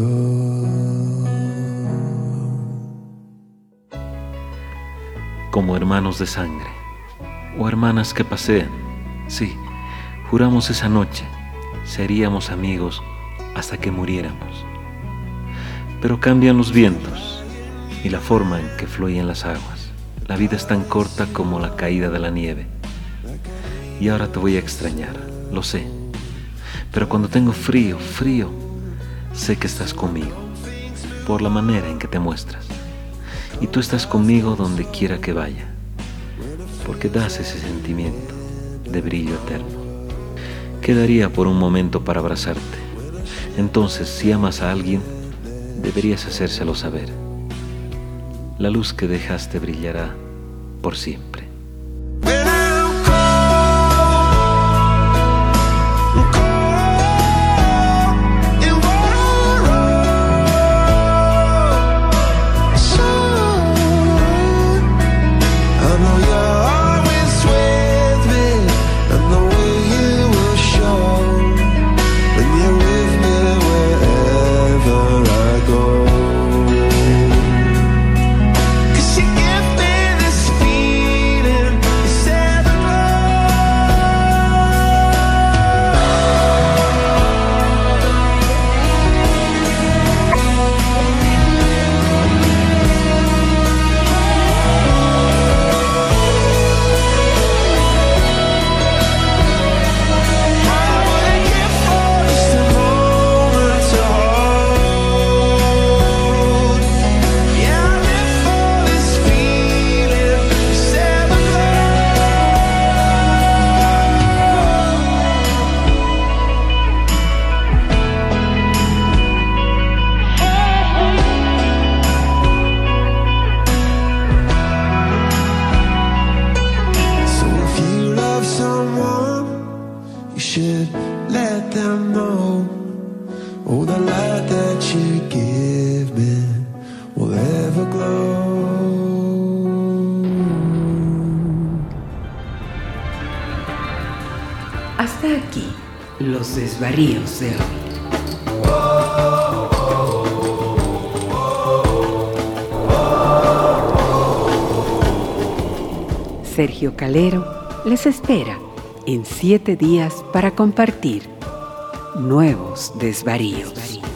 Como hermanos de sangre, o hermanas que pasean, sí, juramos esa noche, seríamos amigos hasta que muriéramos. Pero cambian los vientos y la forma en que fluyen las aguas. La vida es tan corta como la caída de la nieve. Y ahora te voy a extrañar, lo sé. Pero cuando tengo frío, sé que estás conmigo, por la manera en que te muestras. Y tú estás conmigo donde quiera que vaya, porque das ese sentimiento de brillo eterno. Quedaría por un momento para abrazarte. Entonces, si amas a alguien, deberías hacérselo saber. La luz que dejaste brillará por siempre. Cause you give me this feeling should let them know. Oh, the light that you give me will ever glow. Hasta aquí, los desvaríos de hoy. Sergio Calero les espera en 7 días para compartir nuevos desvaríos.